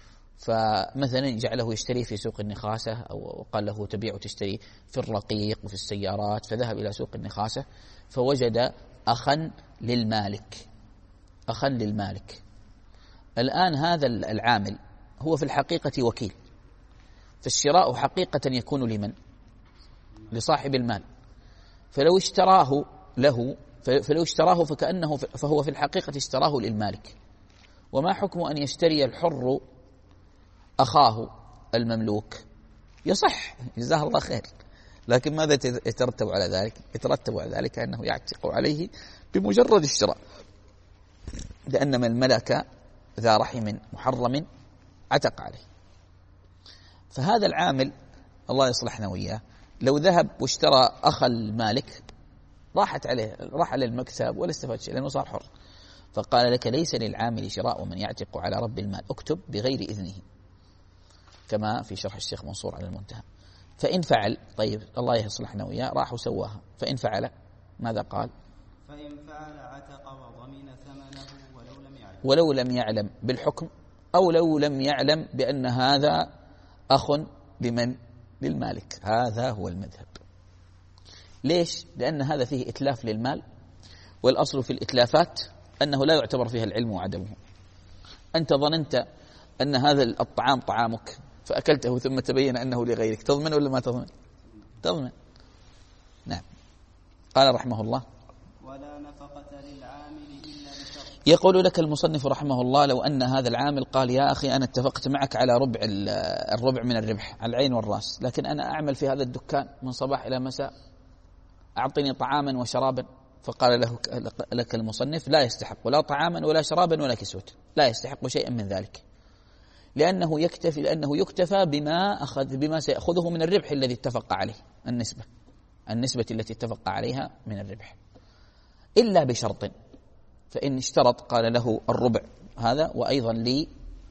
فمثلا جعله يشتري في سوق النخاسة أو قال له تبيع وتشتري في الرقيق وفي السيارات، فذهب إلى سوق النخاسة فوجد أخا للمالك أخا للمالك الآن هذا العامل هو في الحقيقة وكيل، فالشراء حقيقة يكون لمن؟ لصاحب المال. فلو اشتراه له فلو اشتراه فكأنه فهو في الحقيقة اشتراه للمالك. وما حكم أن يشتري الحر أخاه المملوك؟ يصح، جزاه الله خير، لكن ماذا يترتب على ذلك؟ يترتب على ذلك أنه يعتق عليه بمجرد الشراء، لأن من ملك ذا رحم محرم عتق عليه. فهذا العامل الله يصلحنا وإياه لو ذهب واشترى أخ المالك راحت عليه راح على المكسب ولا استفاد شيء لأنه صار حر. فقال لك ليس للعامل شراء من يعتق على رب المال، اكتب بغير إذنه، كما في شرح الشيخ منصور على المنتهى. فإن فعل، طيب الله يصلحنا وإياه، راح وسواها، فإن فعل ماذا قال؟ فإن فعل عتق وضمن ثمنه ولو لم يعلم ولو لم يعلم بالحكم أو لو لم يعلم بأن هذا أخ لمن؟ للمالك. هذا هو المذهب. ليش؟ لأن هذا فيه إتلاف للمال، والأصل في الإتلافات أنه لا يعتبر فيها العلم وعدمه. أنت ظننت أن هذا الطعام طعامك فأكلته ثم تبين أنه لغيرك، تضمن ولا ما تضمن؟ تضمن. نعم. قال رحمه الله ولا نفقة للعامل إلا بشرط. يقول لك المصنف رحمه الله لو أن هذا العامل قال يا أخي أنا اتفقت معك على ربع الربع من الربح على العين والرأس، لكن أنا أعمل في هذا الدكان من صباح إلى مساء، أعطني طعاما وشرابا. فقال له لك المصنف لا يستحق لا طعاما ولا شرابا ولا كسوة، لا يستحق شيئا من ذلك، لأنه يكتفي لأنه يكتفى بما أخذ بما سيأخذه من الربح الذي اتفق عليه، النسبة النسبة التي اتفق عليها من الربح، إلا بشرط. فإن اشترط قال له الربع هذا وأيضا لي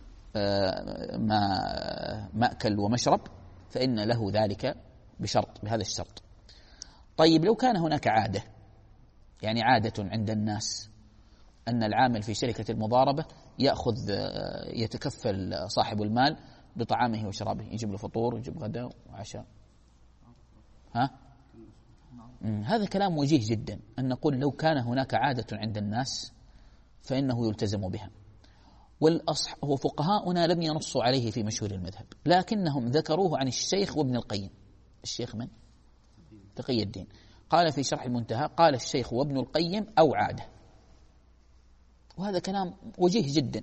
ما مأكل ومشرب، فإن له ذلك بشرط، بهذا الشرط. طيب لو كان هناك عادة، يعني عادة عند الناس أن العامل في شركة المضاربة يأخذ يتكفل صاحب المال بطعامه وشرابه، يجيب له فطور ويجيب غداء وعشاء، ها؟ هذا كلام وجيه جدا أن نقول لو كان هناك عادة عند الناس فإنه يلتزم بها. والأصح وفقهاؤنا لم ينصوا عليه في مشهور المذهب، لكنهم ذكروه عن الشيخ وابن القيم. الشيخ من؟ تقي الدين قال في شرح المنتهى قال الشيخ وابن القيم أو عادة، وهذا كلام وجيه جدا،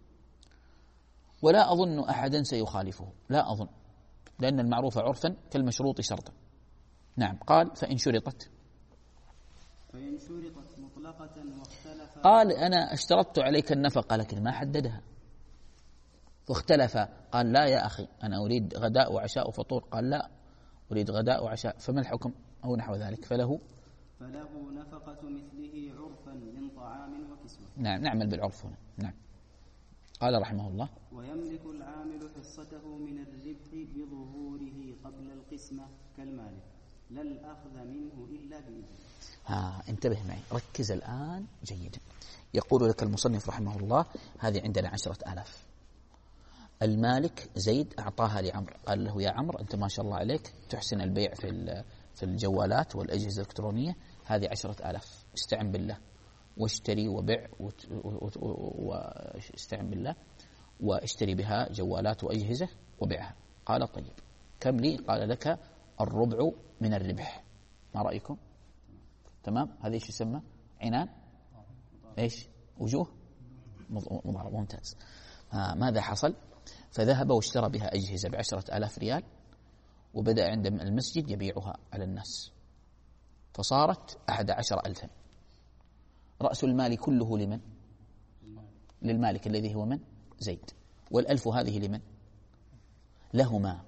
ولا أظن أحدا سيخالفه، لا أظن، لأن المعروف عرفا كالمشروط شرطا. نعم. قال فإن شرطت فإن شرطت مطلقة واختلف، قال أنا اشترطت عليك النفقة لكن ما حددها، واختلف قال لا يا أخي أنا أريد غداء وعشاء وفطور، قال لا أريد غداء وعشاء، فما الحكم أو نحو ذلك؟ فله فله نفقة مثله عرفا من طعام وكسوة. نعم. نعمل بالعرف هنا. نعم. قال رحمه الله: ويملك العامل حصته من الربح بظهوره قبل القسمة كالمالك، لا الأخذ منه إلا بإذن. ها انتبه معي، ركز الآن جيدا. يقول لك المصنف رحمه الله: هذه عندنا عشرة آلاف، المالك زيد أعطاها لعمر، قال له: يا عمر أنت ما شاء الله عليك تحسن البيع في في الجوالات والأجهزة الإلكترونية، هذه عشرة آلاف، استعن بالله واشتري وبيع واستعن بالله واشتري بها جوالات وأجهزة وبيعها. قال: طيب كم لي؟ قال: لك الربع من الربح. ما رأيكم؟ تمام. هذا ايش يسمى؟ عنان. ايش؟ وجوه مضاربة. ممتاز. آه ماذا حصل؟ فذهب واشترى بها أجهزة بعشرة آلاف ريال، وبدأ عند المسجد يبيعها على الناس، فصارت أحد عشر ألفا. رأس المال كله لمن؟ للمالك الذي هو من؟ زيد. والألف هذه لمن؟ لهما.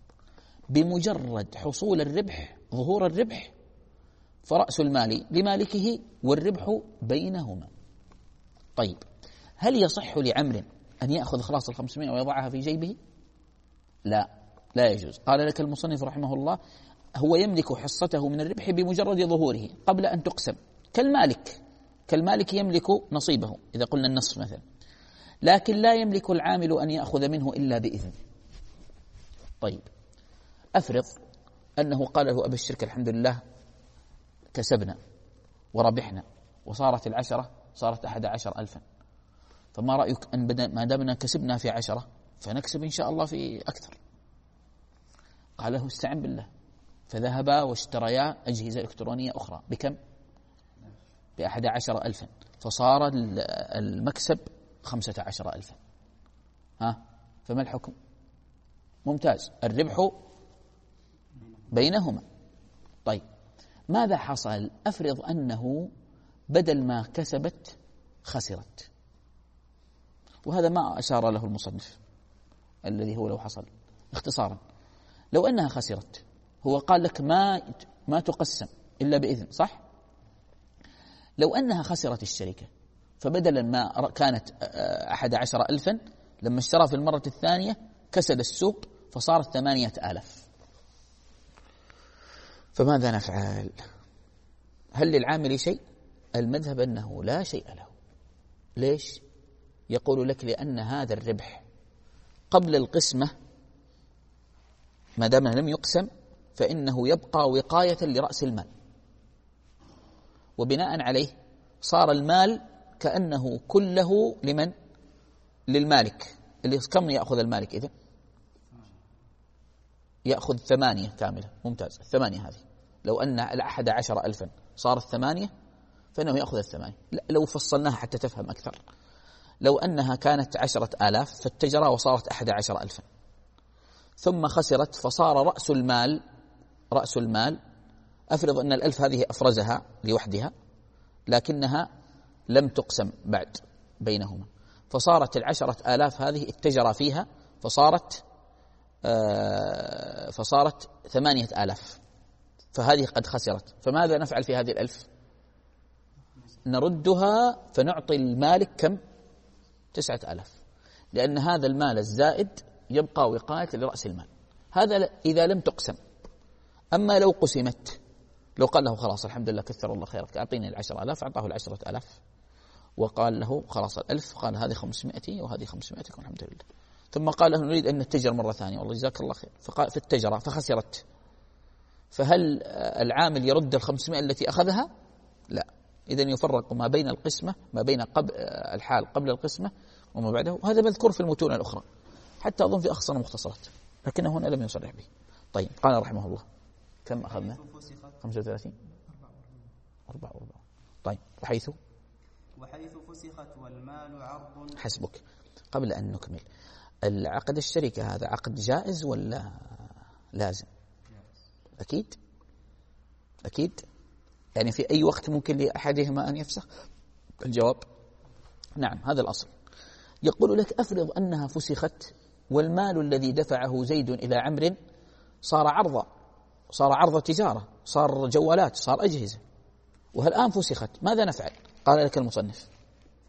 بمجرد حصول الربح، ظهور الربح، فرأس المال لمالكه والربح بينهما. طيب هل يصح لعمر أن يأخذ خلاص الخمسمائة ويضعها في جيبه؟ لا، لا يجوز. قال لك المصنف رحمه الله: هو يملك حصته من الربح بمجرد ظهوره قبل أن تقسم، كالمالك كالمالك يملك نصيبه إذا قلنا النصف مثلا، لكن لا يملك العامل أن يأخذ منه إلا بإذن. طيب أفرض أنه قال له أبشرك الحمد لله كسبنا وربحنا وصارت العشرة صارت أحد عشر ألفا، فما رأيك أن ما دامنا كسبنا في عشرة فنكسب إن شاء الله في أكثر؟ قال له: استعن بالله. فذهبا واشتريا أجهزة إلكترونية أخرى بكم؟ بأحد عشر ألفا، فصار المكسب خمسة عشر ألفا. ها فما الحكم؟ ممتاز، الربح بينهما. طيب ماذا حصل؟ أفرض أنه بدل ما كسبت خسرت، وهذا ما أشار له المصنف الذي هو لو حصل. اختصارا، لو أنها خسرت، هو قال لك ما ما تقسم إلا بإذن، صح؟ لو أنها خسرت الشركة، فبدلا ما كانت أحد عشر ألفا لما اشترى في المرة الثانية كسد السوق فصارت ثمانية آلاف، فماذا نفعل؟ هل للعامل شيء؟ المذهب أنه لا شيء له. ليش؟ يقول لك: لأن هذا الربح قبل القسمة ما دام لم يقسم فإنه يبقى وقاية لرأس المال، وبناء عليه صار المال كأنه كله لمن؟ للمالك. اللي كم يأخذ المالك إذن؟ يأخذ ثمانية كاملة. ممتاز، الثمانية هذه لو أن الأحد عشر ألفا صارت ثمانية فإنه يأخذ الثمانية. لو فصلناها حتى تفهم أكثر، لو أنها كانت عشرة آلاف فاتجرى وصارت أحد عشر ألفا، ثم خسرت فصار رأس المال رأس المال أفرض أن الألف هذه أفرزها لوحدها لكنها لم تقسم بعد بينهما، فصارت العشرة آلاف هذه اتجرى فيها فصارت آه فصارت ثمانية آلاف، فهذه قد خسرت. فماذا نفعل في هذه الألف؟ نردها فنعطي المالك كم؟ تسعة آلاف، لأن هذا المال الزائد يبقى وقاية لرأس المال. هذا إذا لم تقسم. أما لو قسمت، لو قال له خلاص الحمد لله كثر الله خيرك أعطيني العشر آلاف، أعطاه العشرة آلاف وقال له خلاص الألف، قال هذه خمسمائة وهذه خمسمائة والحمد لله، ثم قال له نريد أن نتجر مرة ثانية، والله جزاك الله خير، فاتجر فخسرت، فهل العامل يرد الخمسمائة التي أخذها؟ لا. إذن يفرق ما بين القسمة، ما بين قبل الحال قبل القسمة وما بعده، وهذا مذكور في المتون الأخرى حتى أظن في أخصر المختصرات، لكنه هنا لم يصرح به. طيب قال رحمه الله: كم أخذنا؟ خمسة وثلاثين أربعة وأربعة. طيب وحيث وحيث فسخت والمال عرض. حسبك. قبل أن نكمل، العقد الشركة هذا عقد جائز ولا لازم؟ أكيد أكيد يعني في أي وقت ممكن لأحدهما أن يفسخ؟ الجواب نعم، هذا الأصل. يقول لك: أفرض أنها فسخت والمال الذي دفعه زيد إلى عمرو صار عرضا، صار عرض تجارة، صار جوالات، صار أجهزة، والآن فسخت، ماذا نفعل؟ قال لك المصنف: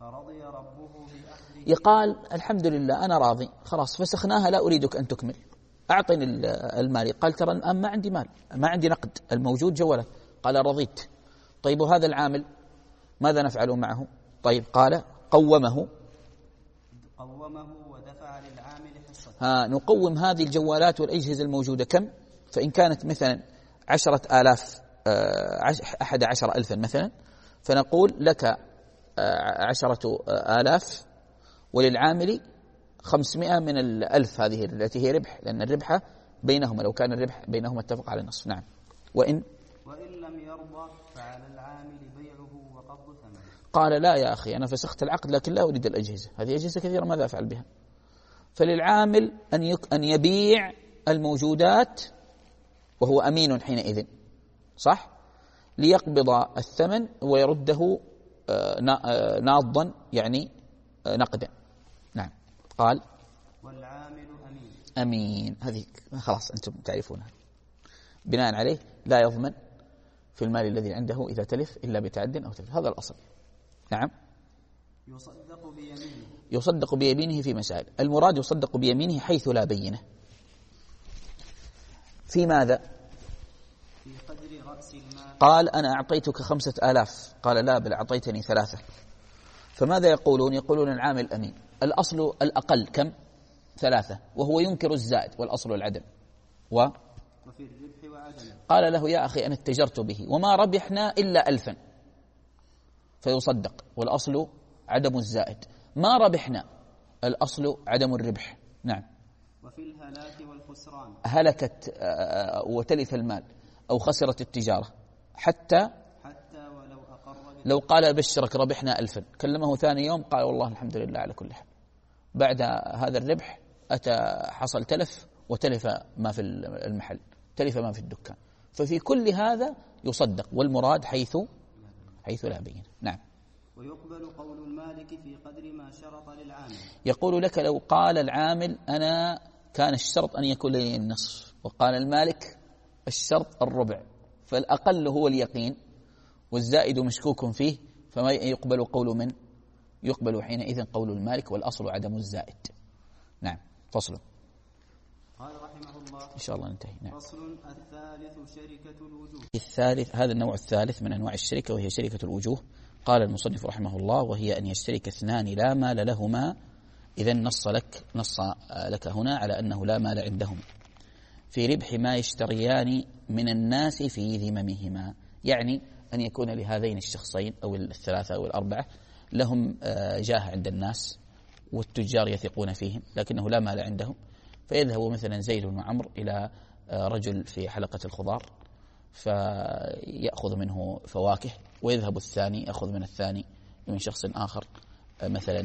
فرضي ربه بأخذه يقال الحمد لله أنا راضي خلاص فسخناها لا أريدك أن تكمل أعطني المال. قال ترى الآن ما عندي مال ما عندي نقد الموجود جوله. قال رضيت. طيب وهذا العامل ماذا نفعل معه؟ طيب قال قومه قومه ودفع للعامل حصته. ها نقوم هذه الجوالات والأجهزة الموجودة كم؟ فإن كانت مثلا عشرة آلاف أحد عشر ألفا مثلا فنقول لك عشرة آلاف وللعامل خمسمائة من الألف هذه التي هي ربح لأن الربح بينهما لو كان الربح بينهما اتفق على النصف. نعم. وإن وإن لم يرضى فعلى العامل بيعه وقبض ثمنه. قال لا يا أخي أنا فسخت العقد لكن لا أريد الأجهزة هذه أجهزة كثيرة ماذا أفعل بها؟ فللعامل أن يك أن يبيع الموجودات وهو أمين حينئذ صح ليقبض الثمن ويرده ناضا يعني نقدا. نعم. قال والعامل أمين. أمين هذه خلاص أنتم تعرفونها بناء عليه لا يضمن في المال الذي عنده إذا تلف إلا بتعد أو تلف هذا الأصل. نعم. يصدق بيمينه. يصدق بيمينه في مسائل. المراد يصدق بيمينه حيث لا بينه في ماذا؟ في قدر رأس المال. قال أنا أعطيتك خمسة آلاف قال لا بل أعطيتني ثلاثة فماذا يقولون؟ يقولون العامل أمين. الأصل الأقل كم؟ ثلاثة وهو ينكر الزائد والأصل العدم و وفي الربح وعدمه. قال له يا أخي أنا اتجرت به وما ربحنا إلا ألفا فيصدق والأصل عدم الزائد ما ربحنا الأصل عدم الربح. نعم. وفي الهلاك والخسران هلكت وتلف المال أو خسرت التجارة حتى حتى ولو أقر لو قال أبشرك ربحنا ألفا كلمه ثاني يوم قال والله الحمد لله على كل حال بعد هذا الربح أتى حصل تلف وتلف ما في المحل تلف ما في الدكان ففي كل هذا يصدق والمراد حيث حيث لا بين. نعم. ويقبل قول المالك في قدر ما شرط للعامل. يقول لك لو قال العامل أنا كان الشرط أن يكون لي النصف وقال المالك الشرط الربع فالأقل هو اليقين والزائد مشكوك فيه فما يقبل قول من؟ يقبل حينئذ قول المالك والأصل عدم الزائد. نعم. فصل. قال رحمه الله إن شاء الله ننتهي. نعم. فصل. الثالث شركة الوجوه. الثالث هذا النوع الثالث من أنواع الشركة وهي شركة الوجوه. قال المصنف رحمه الله وهي أن يشترك اثنان لا مال لهما إذا نص لك نص لك هنا على أنه لا مال عندهما في ربح ما يشتريان من الناس في ذممهما يعني أن يكون لهذين الشخصين أو الثلاثة أو الأربعة لهم جاه عند الناس والتجار يثقون فيهم لكنه لا مال عندهم فيذهب مثلا زيد وعمر إلى رجل في حلقة الخضار فيأخذ منه فواكه ويذهب الثاني يأخذ من الثاني من شخص آخر مثلا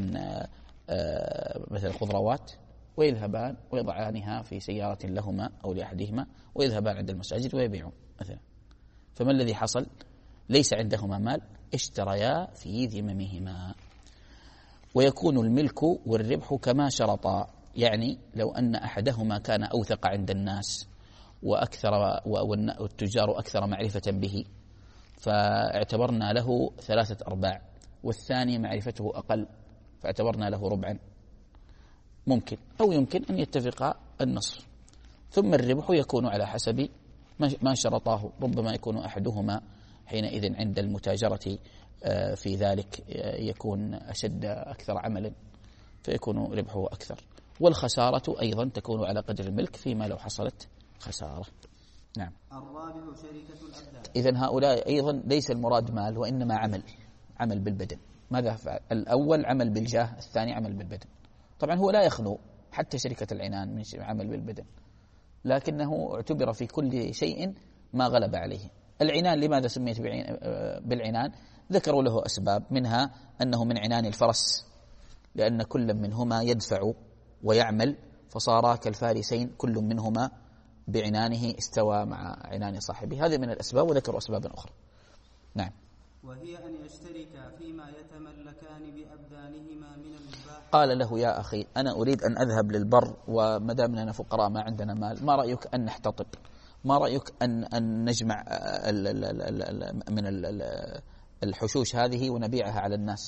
مثلا خضروات ويذهبان ويضعانها في سيارة لهما أو لأحدهما ويذهبان عند المساجد ويبيعون مثلا. فما الذي حصل؟ ليس عندهما مال اشتريا في ذممهما ويكون الملك والربح كما شرطا يعني لو أن أحدهما كان أوثق عند الناس وأكثر والتجار أكثر معرفة به فاعتبرنا له ثلاثة أرباع والثاني معرفته أقل فاعتبرنا له ربعا ممكن أو يمكن أن يتفقا النصف ثم الربح يكون على حسب ما شرطاه ربما يكون أحدهما حينئذ عند المتاجرة في ذلك يكون أشد أكثر عملا فيكون ربحه أكثر والخسارة أيضا تكون على قدر الملك فيما لو حصلت خسارة. نعم. الرابع شركة الأبدان. إذن هؤلاء أيضا ليس المراد مال وإنما عمل عمل بالبدن. ماذا فعل؟ الأول عمل بالجاه الثاني عمل بالبدن. طبعا هو لا يخلو حتى شركة العنان من عمل بالبدن لكنه اعتبر في كل شيء ما غلب عليه. العنان لماذا سميت بالعنان؟ ذكروا له أسباب منها أنه من عنان الفرس لأن كل منهما يدفع ويعمل فصارا كالفارسين كل منهما بعنانه استوى مع عنان صاحبه هذه من الأسباب وذكروا أسبابا أخرى. نعم. وهي أن يشتركا فيما يتملكان بأبدانهما من المباح. قال له يا أخي أنا أريد أن أذهب للبر ومدام أننا فقراء ما عندنا مال ما رأيك أن نحتطب ما رأيك أن, أن نجمع من الحشوش هذه ونبيعها على الناس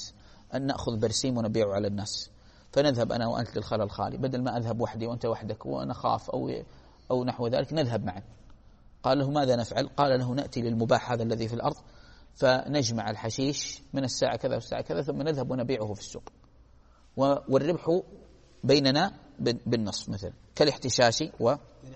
أن نأخذ برسيم ونبيعه على الناس، فنذهب أنا وأنت للخلا الخالي، بدل ما أذهب وحدي وأنت وحدك وأنا خاف أو أو نحو ذلك، نذهب معا. قال له ماذا نفعل؟ قال له نأتي للمباح هذا الذي في الأرض فنجمع الحشيش من الساعة كذا والساعة كذا ثم نذهب ونبيعه في السوق، والربح بيننا بالنصف، مثلا كالاحتشاش و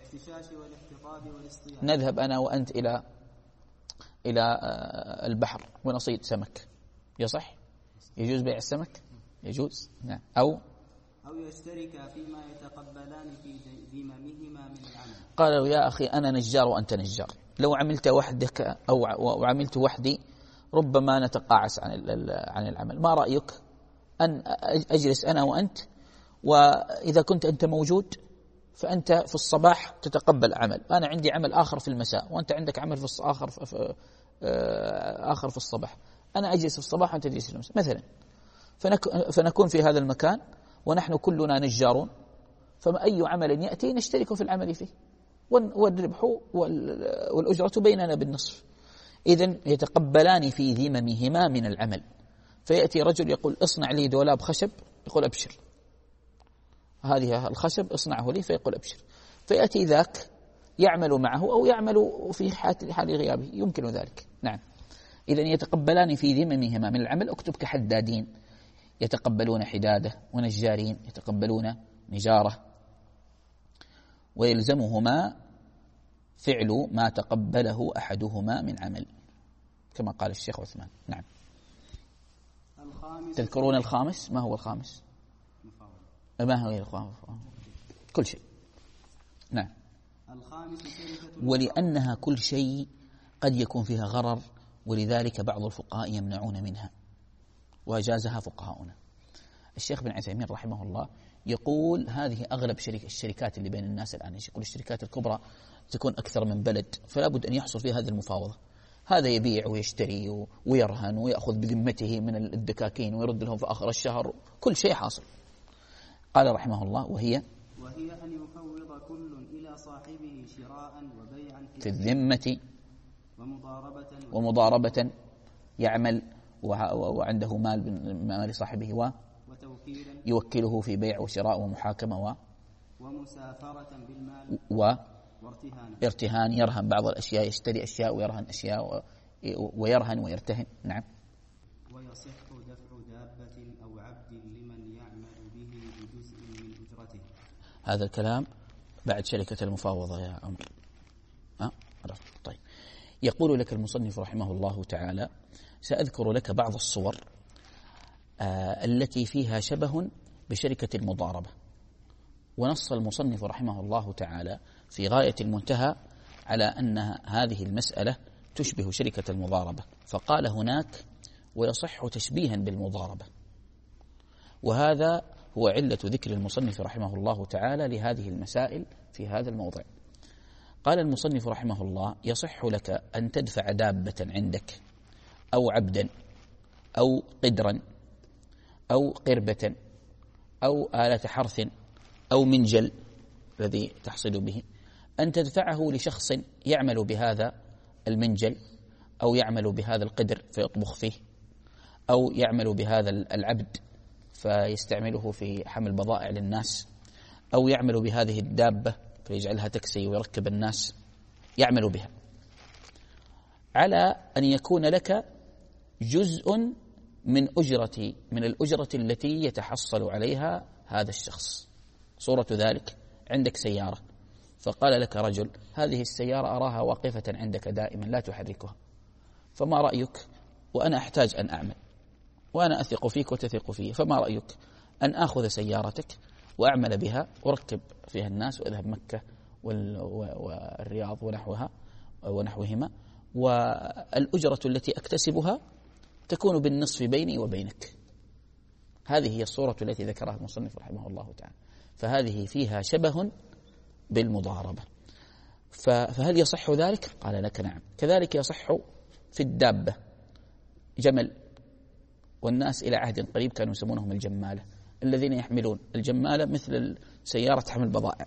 نذهب أنا وأنت إلى إلى البحر ونصيد سمك، يصح؟ يجوز بيع السمك؟ يجوز، نعم. أو أو يشترك فيما يتقبلان في ذممهما من العمل. قال له يا أخي أنا نجار وأنت نجار، لو عملت وحدك أو وعملت وحدي ربما نتقاعس عن عن العمل، ما رأيك أن أجلس أنا وأنت، وإذا كنت أنت موجود فأنت في الصباح تتقبل عمل، أنا عندي عمل آخر في المساء وأنت عندك عمل في آخر في آخر في الصباح، أنا أجلس في الصباح وأنت تجلس في المساء مثلا، فنكون في هذا المكان ونحن كلنا نجارون، فما أي عمل يأتي نشترك في العمل فيه، والربح والأجرة بيننا بالنصف. إذن يتقبلان في ذممهما من العمل، فيأتي رجل يقول اصنع لي دولاب خشب، يقول أبشر، هذه الخشب اصنعه لي، فيقول أبشر، فيأتي ذاك يعمل معه أو يعمل في حال غيابه، يمكن ذلك، نعم. إذن يتقبلان في ذممهما من العمل، اكتب كحدادين يتقبلون حدادة، ونجارين يتقبلون نجارة، ويلزمهما فعل ما تقبله أحدهما من عمل، كما قال الشيخ عثمان، نعم. تذكرون الخامس؟ ما هو الخامس؟ ما هو الخامس؟ كل شيء، نعم. ولأنها كل شيء قد يكون فيها غرر، ولذلك بعض الفقهاء يمنعون منها وأجازها فقهاؤنا. الشيخ بن عثيمين رحمه الله يقول هذه أغلب شركة الشركات اللي بين الناس الآن، يقول الشركات الكبرى تكون أكثر من بلد، فلا بد أن يحصل فيها هذه المفاوضة، هذا يبيع ويشتري ويرهن ويأخذ بذمته من الدكاكين ويرد لهم في آخر الشهر، كل شيء حاصل. قال رحمه الله وهي وهي أن يفوض كل إلى صاحبه شراء وبيعا في الذمة ومضاربة ومضاربة، يعمل وعنده مال من مال صاحبه و يوكله في بيع وشراء ومحاكمة و ومسافرة بالمال و وارتهان ارتهان، يرهن بعض الأشياء، يشتري أشياء ويرهن أشياء ويرهن ويرتهن، نعم. ويصح دفع دابة أو عبد لمن يعمل به بجزء من أجرته. هذا الكلام بعد شركة المفاوضة يا عمر. أه؟ طيب. يقول لك المصنف رحمه الله تعالى سأذكر لك بعض الصور آه التي فيها شبه بشركة المضاربة. ونص المصنف رحمه الله تعالى في غاية المنتهى على أن هذه المسألة تشبه شركة المضاربة، فقال هناك ويصح تشبيها بالمضاربة، وهذا هو علة ذكر المصنف رحمه الله تعالى لهذه المسائل في هذا الموضع. قال المصنف رحمه الله يصح لك أن تدفع دابة عندك أو عبدا أو قدرا أو قربة أو آلة حرث أو منجل الذي تحصد به، أن تدفعه لشخص يعمل بهذا المنجل أو يعمل بهذا القدر فيطبخ فيه، أو يعمل بهذا العبد فيستعمله في حمل بضائع للناس، أو يعمل بهذه الدابة فيجعلها تكسي ويركب الناس، يعمل بها، على أن يكون لك جزء من أجرة من الأجرة التي يتحصل عليها هذا الشخص. صورة ذلك عندك سيارة، فقال لك رجل هذه السيارة أراها واقفة عندك دائما لا تحركها، فما رأيك؟ وأنا أحتاج أن أعمل وأنا أثق فيك وتثق في، فما رأيك أن أخذ سيارتك وأعمل بها وأركب فيها الناس وأذهب مكة والرياض ونحوها ونحوهما، والأجرة التي أكتسبها تكون بالنصف بيني وبينك. هذه هي الصورة التي ذكرها المصنف رحمه الله تعالى، فهذه فيها شبه بالمضاربة. فهل يصح ذلك؟ قال لك نعم. كذلك يصح في الدابة، جمل، والناس إلى عهد قريب كانوا يسمونهم الجمالة، الذين يحملون الجمالة مثل سيارة حمل بضائع،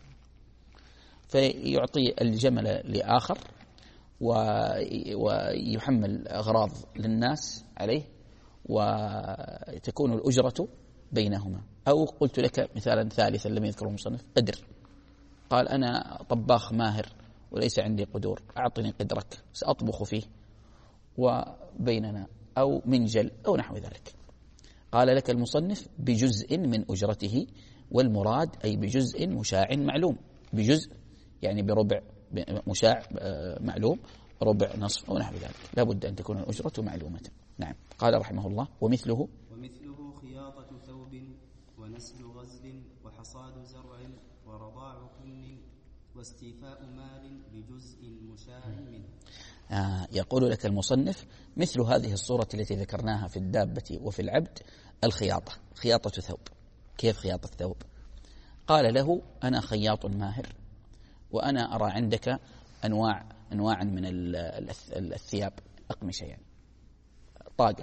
فيعطي الجمل لآخر ويحمل أغراض للناس عليه وتكون الأجرة بينهما. أو قلت لك مثالا ثالثا لم يذكره المصنف، قدر، قال أنا طباخ ماهر وليس عندي قدور، أعطني قدرك سأطبخ فيه وبيننا، أو منجل أو نحو ذلك. قال لك المصنف بجزء من أجرته، والمراد أي بجزء مشاع معلوم، بجزء يعني بربع مشاع معلوم، ربع نصف أو نحو ذلك، لا بد أن تكون الأجرة معلومة. نعم. قال رحمه الله ومثله ومثله خياطة ثوب ونسل غزل وحصاد زرع ورضاع كن واستيفاء مال بجزء مشاع منه. آه يقول لك المصنف مثل هذه الصورة التي ذكرناها في الدابة وفي العبد الخياطة، خياطة ثوب. كيف خياطة ثوب؟ قال له أنا خياط ماهر، وأنا أرى عندك أنواع أنواعا من الثياب، أقمشة يعني، طاقة،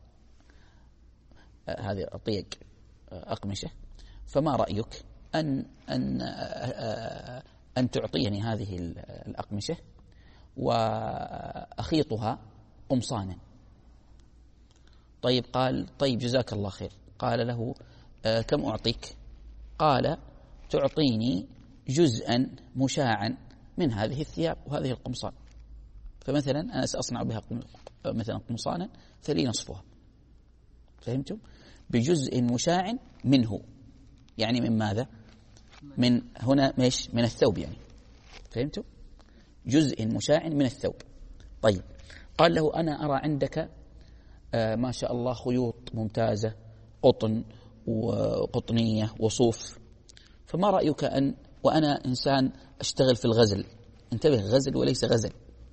آه هذه طيق، آه أقمشة، فما رأيك أن أن آه أن تعطيني هذه الأقمشة وأخيطها قمصانا. طيب قال طيب جزاك الله خير. قال له آه كم أعطيك؟ قال تعطيني جزءا مشاعا من هذه الثياب وهذه القمصان، فمثلا أنا سأصنع بها مثلا قمصانا فلي نصفها. فهمتم؟ بجزء مشاع منه، يعني من ماذا؟ من هنا مش من الثوب يعني. فهمتم؟ جزء مشاع من الثوب. طيب قال له أنا أرى عندك آه ما شاء الله خيوط ممتازة، قطن وقطنية وصوف، فما رأيك أن، وأنا إنسان أشتغل في الغزل، انتبه غزل وليس غزل،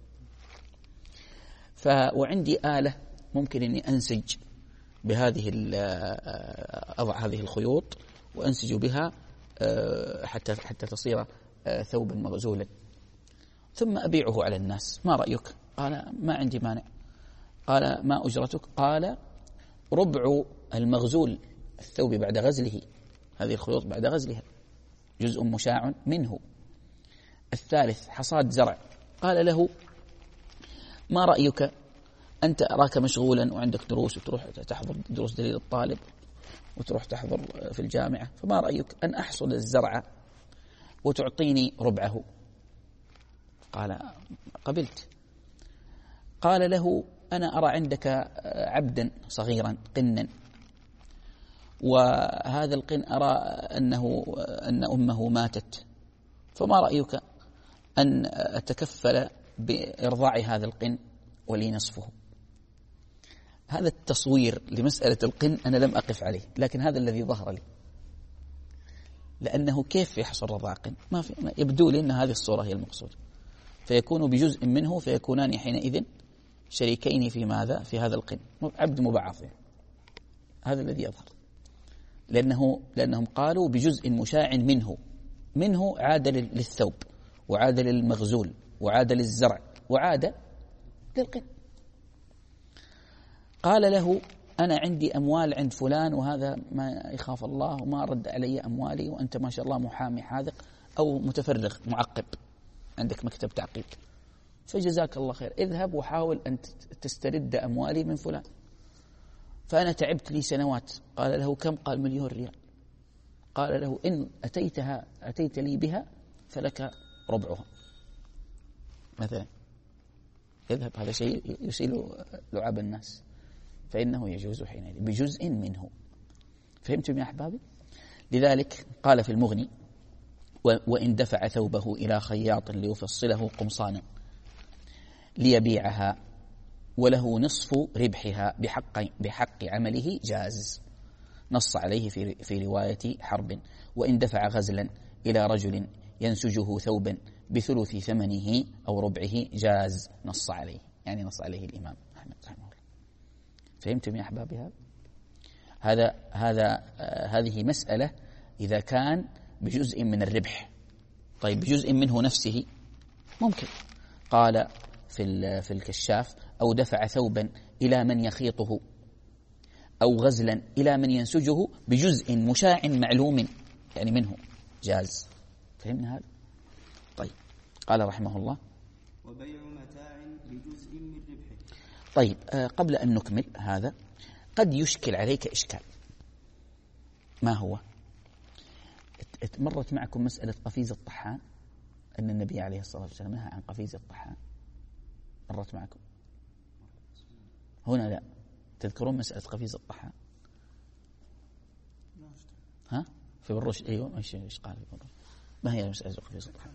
ف وعندي آلة ممكن أني أنسج بهذه أضع هذه الخيوط وأنسج بها حتى حتى تصير ثوبا مغزولا، ثم أبيعه على الناس، ما رأيك؟ قال ما عندي مانع. قال ما أجرتك؟ قال ربع المغزول الثوب بعد غزله، هذه الخيوط بعد غزلها جزء مشاع منه. الثالث حصاد زرع. قال له ما رأيك؟ أنت أراك مشغولا وعندك دروس وتروح تحضر دروس دليل الطالب وتروح تحضر في الجامعة، فما رأيك أن أحصد الزرع وتعطيني ربعه؟ قال قبلت. قال له أنا أرى عندك عبدا صغيرا قنا، وهذا القن أرى أنه أن أمه ماتت، فما رأيك أن أتكفل بإرضاع هذا القن ولي نصفه؟ هذا التصوير لمسألة القن أنا لم أقف عليه، لكن هذا الذي ظهر لي، لأنه كيف يحصل رضاع قن؟ ما في، ما يبدو لي أن هذه الصورة هي المقصود، فيكون بجزء منه، فيكونان حينئذ شريكين في ماذا؟ في هذا القن، عبد مبعض. هذا الذي يظهر، لأنه لأنهم قالوا بجزء مشاع منه، منه عاد للثوب وعاد للمغزول وعاد للزرع وعاد للقن. قال له أنا عندي أموال عند فلان وهذا ما يخاف الله وما رد علي أموالي، وأنت ما شاء الله محامي حاذق أو متفرغ معقب، عندك مكتب تعقيب، فجزاك الله خير، اذهب وحاول أن تسترد أموالي من فلان، فأنا تعبت لي سنوات. قال له كم؟ قال مليون ريال. قال له إن أتيتها أتيت لي بها فلك ربعها مثلا. اذهب، هذا شيء يسيل لعاب الناس، فإنه يجوز حينئذ بجزء منه. فهمتم يا أحبابي؟ لذلك قال في المغني وإن دفع ثوبه إلى خياط ليفصله قمصانا ليبيعها وله نصف ربحها بحق, بحق عمله جاز، نص عليه في, في رواية حرب. وإن دفع غزلا إلى رجل ينسجه ثوبا بثلث ثمنه أو ربعه جاز، نص عليه، يعني نص عليه الإمام أحمد رحمه الله. فهمتم يا أحبابي؟ هذا هذا هذا آه هذه مسألة إذا كان بجزء من الربح. طيب بجزء منه نفسه ممكن. قال في في الكشاف أو دفع ثوبا إلى من يخيطه أو غزلا إلى من ينسجه بجزء مشاع معلوم، يعني منه جاز. فهمنا هذا؟ طيب قال رحمه الله وبيع متاع بجزء من ربحه. طيب آه قبل أن نكمل هذا قد يشكل عليك إشكال. ما هو؟ مرت معكم مسألة قفيز الطحان، أن النبي عليه الصلاة والسلام نهى عن قفيز الطحان. مرت معكم؟ هنا لا. تذكرون مسألة قفيز الطحان؟ ها؟ في بروش. أيوة. إيش إيش قال في بروش؟ ما هي مسألة قفيز الطحان؟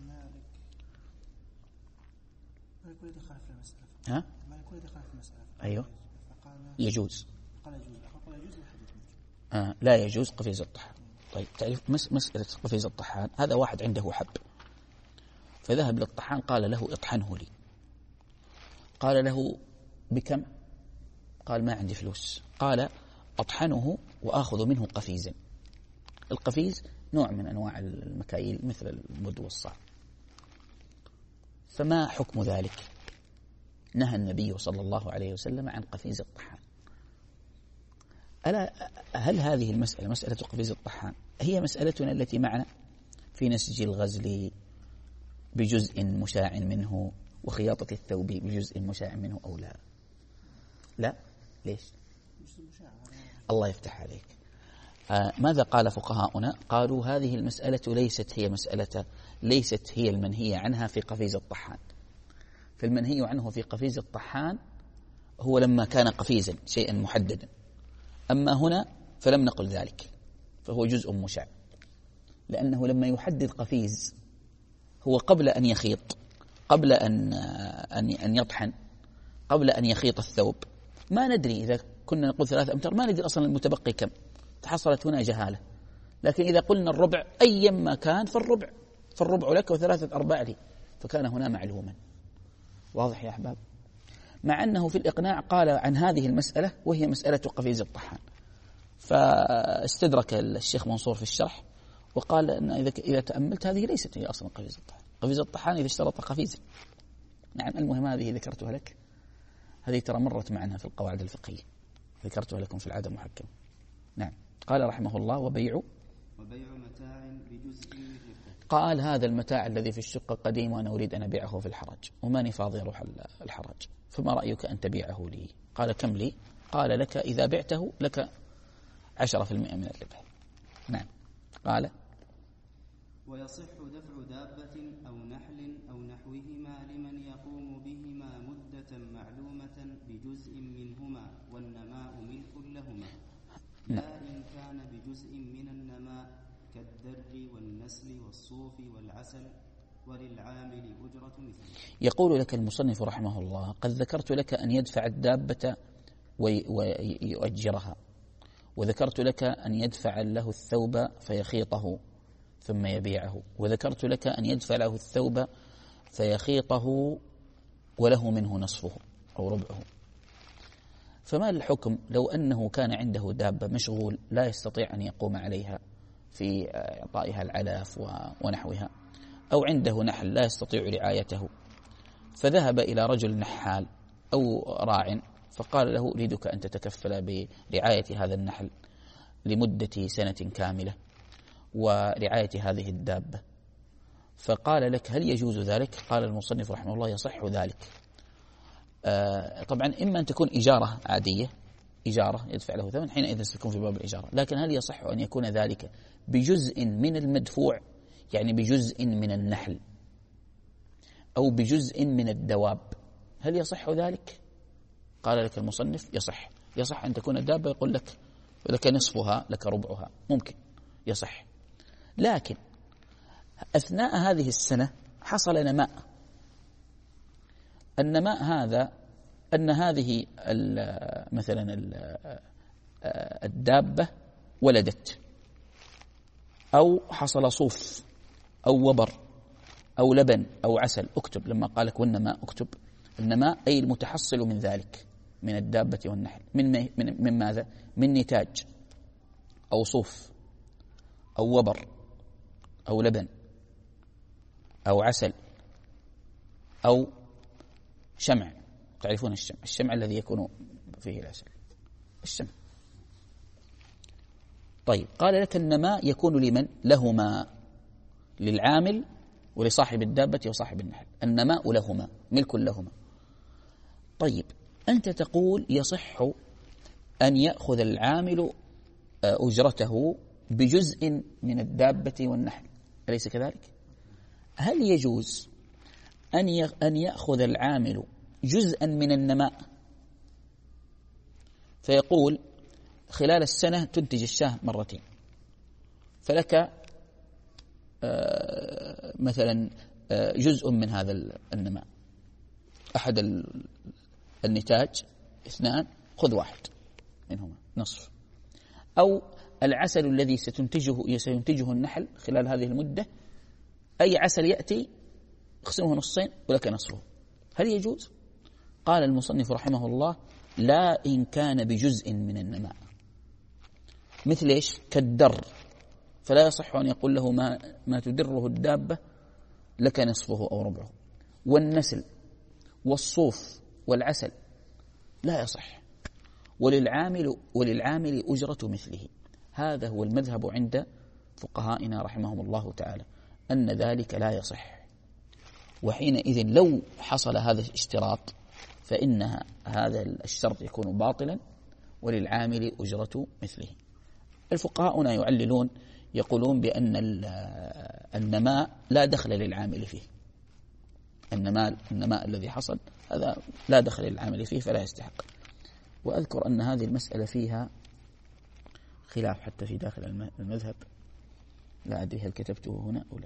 ما يكون يدخل في المسألة. ها؟ ما يكون يدخل في المسألة. أيوة. يجوز. قال يجوز. قال يجوز. آه لا يجوز قفيز الطحان. طيب تعرف مس مسألة قفيز الطحان، هذا واحد عنده حب فذهب للطحان قال له اطحنه لي. قال له بكم؟ قال ما عندي فلوس. قال أطحنه وآخذ منه قفيزا. القفيز نوع من أنواع المكاييل مثل المد والصاع. فما حكم ذلك؟ نهى النبي صلى الله عليه وسلم عن قفيز الطحان. ألا هل هذه المسألة مسألة قفيز الطحان هي مسألتنا التي معنا في نسج الغزل بجزء مشاع منه وخياطة الثوب بجزء مشاع منه أو لا؟ لا. ليش؟ الله يفتح عليك. آه ماذا قال فقهاؤنا؟ قالوا هذه المسألة ليست هي مسألة ليست هي المنهية عنها في قفيز الطحان. فالمنهي عنه في قفيز الطحان هو لما كان قفيزا شيئا محددا، أما هنا فلم نقل ذلك، فهو جزء مشع. لأنه لما يحدد قفيز هو قبل أن يخيط، قبل أن أن يطحن، قبل أن يخيط الثوب. ما ندري إذا كنا نقول ثلاثة أمتار ما ندري أصلا المتبقي كم. تحصلت هنا جهالة. لكن إذا قلنا الربع أيما كان فالربع فالربع لك وثلاثة أرباع لي، فكان هنا معلوما. واضح يا أحباب؟ مع أنه في الإقناع قال عن هذه المسألة وهي مسألة قفيز الطحان. فاستدرك الشيخ منصور في الشرح وقال أن إذا إذا تأملت هذه ليست هي أصلا قفيز الطحان. قفيز الطحان إذا اشترط قفيزا. نعم. المهم هذه ذكرتها لك، هذه ترى مرت معنا في القواعد الفقهية، ذكرتها لكم في العادة محكم. نعم. قال رحمه الله وبيع وبيع متاع بجزء من رفقه. قال هذا المتاع الذي في الشقة قديم وأنا أريد أن أبيعه في الحرج وماني فاضي أروح الحرج، فما رأيك أن تبيعه لي؟ قال كم لي؟ قال لك إذا بعته لك عشرة في المئة من الربح. نعم. قال ويصح دفع دابة أو نحل أو نحوهما لمن يقوم بهما مدة معلومة بجزء منهما والنماء ملك لهما. لا إن كان بجزء من النماء كالدر والنسل والصوف والعسل وللعامل أجرة مثله. يقول لك المصنف رحمه الله قد ذكرت لك أن يدفع الدابة ويؤجرها، وذكرت لك أن يدفع له الثوب فيخيطه ثم يبيعه، وذكرت لك أن يدفع له الثوب فيخيطه وله منه نصفه أو ربعه. فما الحكم لو أنه كان عنده دابة مشغول لا يستطيع أن يقوم عليها في إعطائها العلاف ونحوها، أو عنده نحل لا يستطيع رعايته، فذهب إلى رجل نحال أو راع فقال له أريدك أن تتكفل برعاية هذا النحل لمدة سنة كاملة ورعاية هذه الدابة، فقال لك هل يجوز ذلك؟ قال المصنف رحمه الله يصح ذلك. آه طبعا إما أن تكون إجارة عادية، إجارة يدفع له ثمن، حينئذ ستكون في باب الإجارة. لكن هل يصح أن يكون ذلك بجزء من المدفوع، يعني بجزء من النحل أو بجزء من الدواب؟ هل يصح ذلك؟ قال لك المصنف يصح. يصح أن تكون الدابة يقول لك لك نصفها لك ربعها، ممكن يصح. لكن أثناء هذه السنة حصل نماء. النماء هذا أن هذه مثلا الدابة ولدت، أو حصل صوف أو وبر أو لبن أو عسل. اكتب لما قالك والنماء اكتب النماء أي المتحصل من ذلك من الدابة والنحل. من, من, من ماذا؟ من نتاج أو صوف أو وبر أو لبن أو عسل أو شمع. تعرفون الشمع؟ الشمع الذي يكون فيه العسل، الشمع. طيب قال لك النماء يكون لمن؟ لهما، للعامل ولصاحب الدابة وصاحب النحل. النماء لهما، ملك لهما. طيب أنت تقول يصح أن يأخذ العامل أجرته بجزء من الدابة والنحل، أليس كذلك؟ هل يجوز أن أن يأخذ العامل جزءا من النماء فيقول خلال السنة تنتج الشاة مرتين، فلك مثلا جزء من هذا النماء، أحد النتاج اثنان، خذ واحد منهما نصف، أو العسل الذي ستنتجه سينتجه النحل خلال هذه المدة، أي عسل يأتي اقسمه نصين ولك نصفه، هل يجوز؟ قال المصنف رحمه الله لا إن كان بجزء من النماء، مثل إيش؟ كالدر، فلا يصح أن يقول له ما, ما تدره الدابة لك نصفه أو ربعه، والنسل والصوف والعسل لا يصح، وللعامل وللعامل أجرة مثله. هذا هو المذهب عند فقهائنا رحمهم الله تعالى، أن ذلك لا يصح، وحينئذ لو حصل هذا الاشتراط فإن هذا الشرط يكون باطلا وللعامل أجرة مثله. الفقهاء يعللون يقولون بأن النماء لا دخل للعامل فيه، النماء, النماء الذي حصل هذا لا دخل للعامل فيه فلا يستحق. وأذكر أن هذه المسألة فيها خلاف حتى في داخل المذهب، لا أدري هل كتبته هنا أو لا.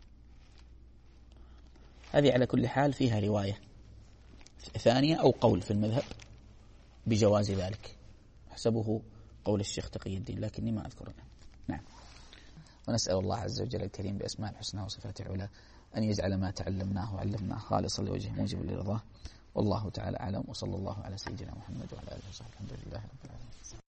هذه على كل حال فيها رواية ثانية أو قول في المذهب بجواز ذلك، حسبه قول الشيخ تقي الدين لكني ما أذكر الآن. نعم. ونسأل الله عز وجل الكريم بأسماء الحسنى وصفاته العلى أن يجعل ما تعلمناه وعلمناه خالصا لوجهه موجبا لرضاه، والله تعالى أعلم، وصلى الله على سيدنا محمد وعلى آله وصحبه. الحمد لله رب العالمين.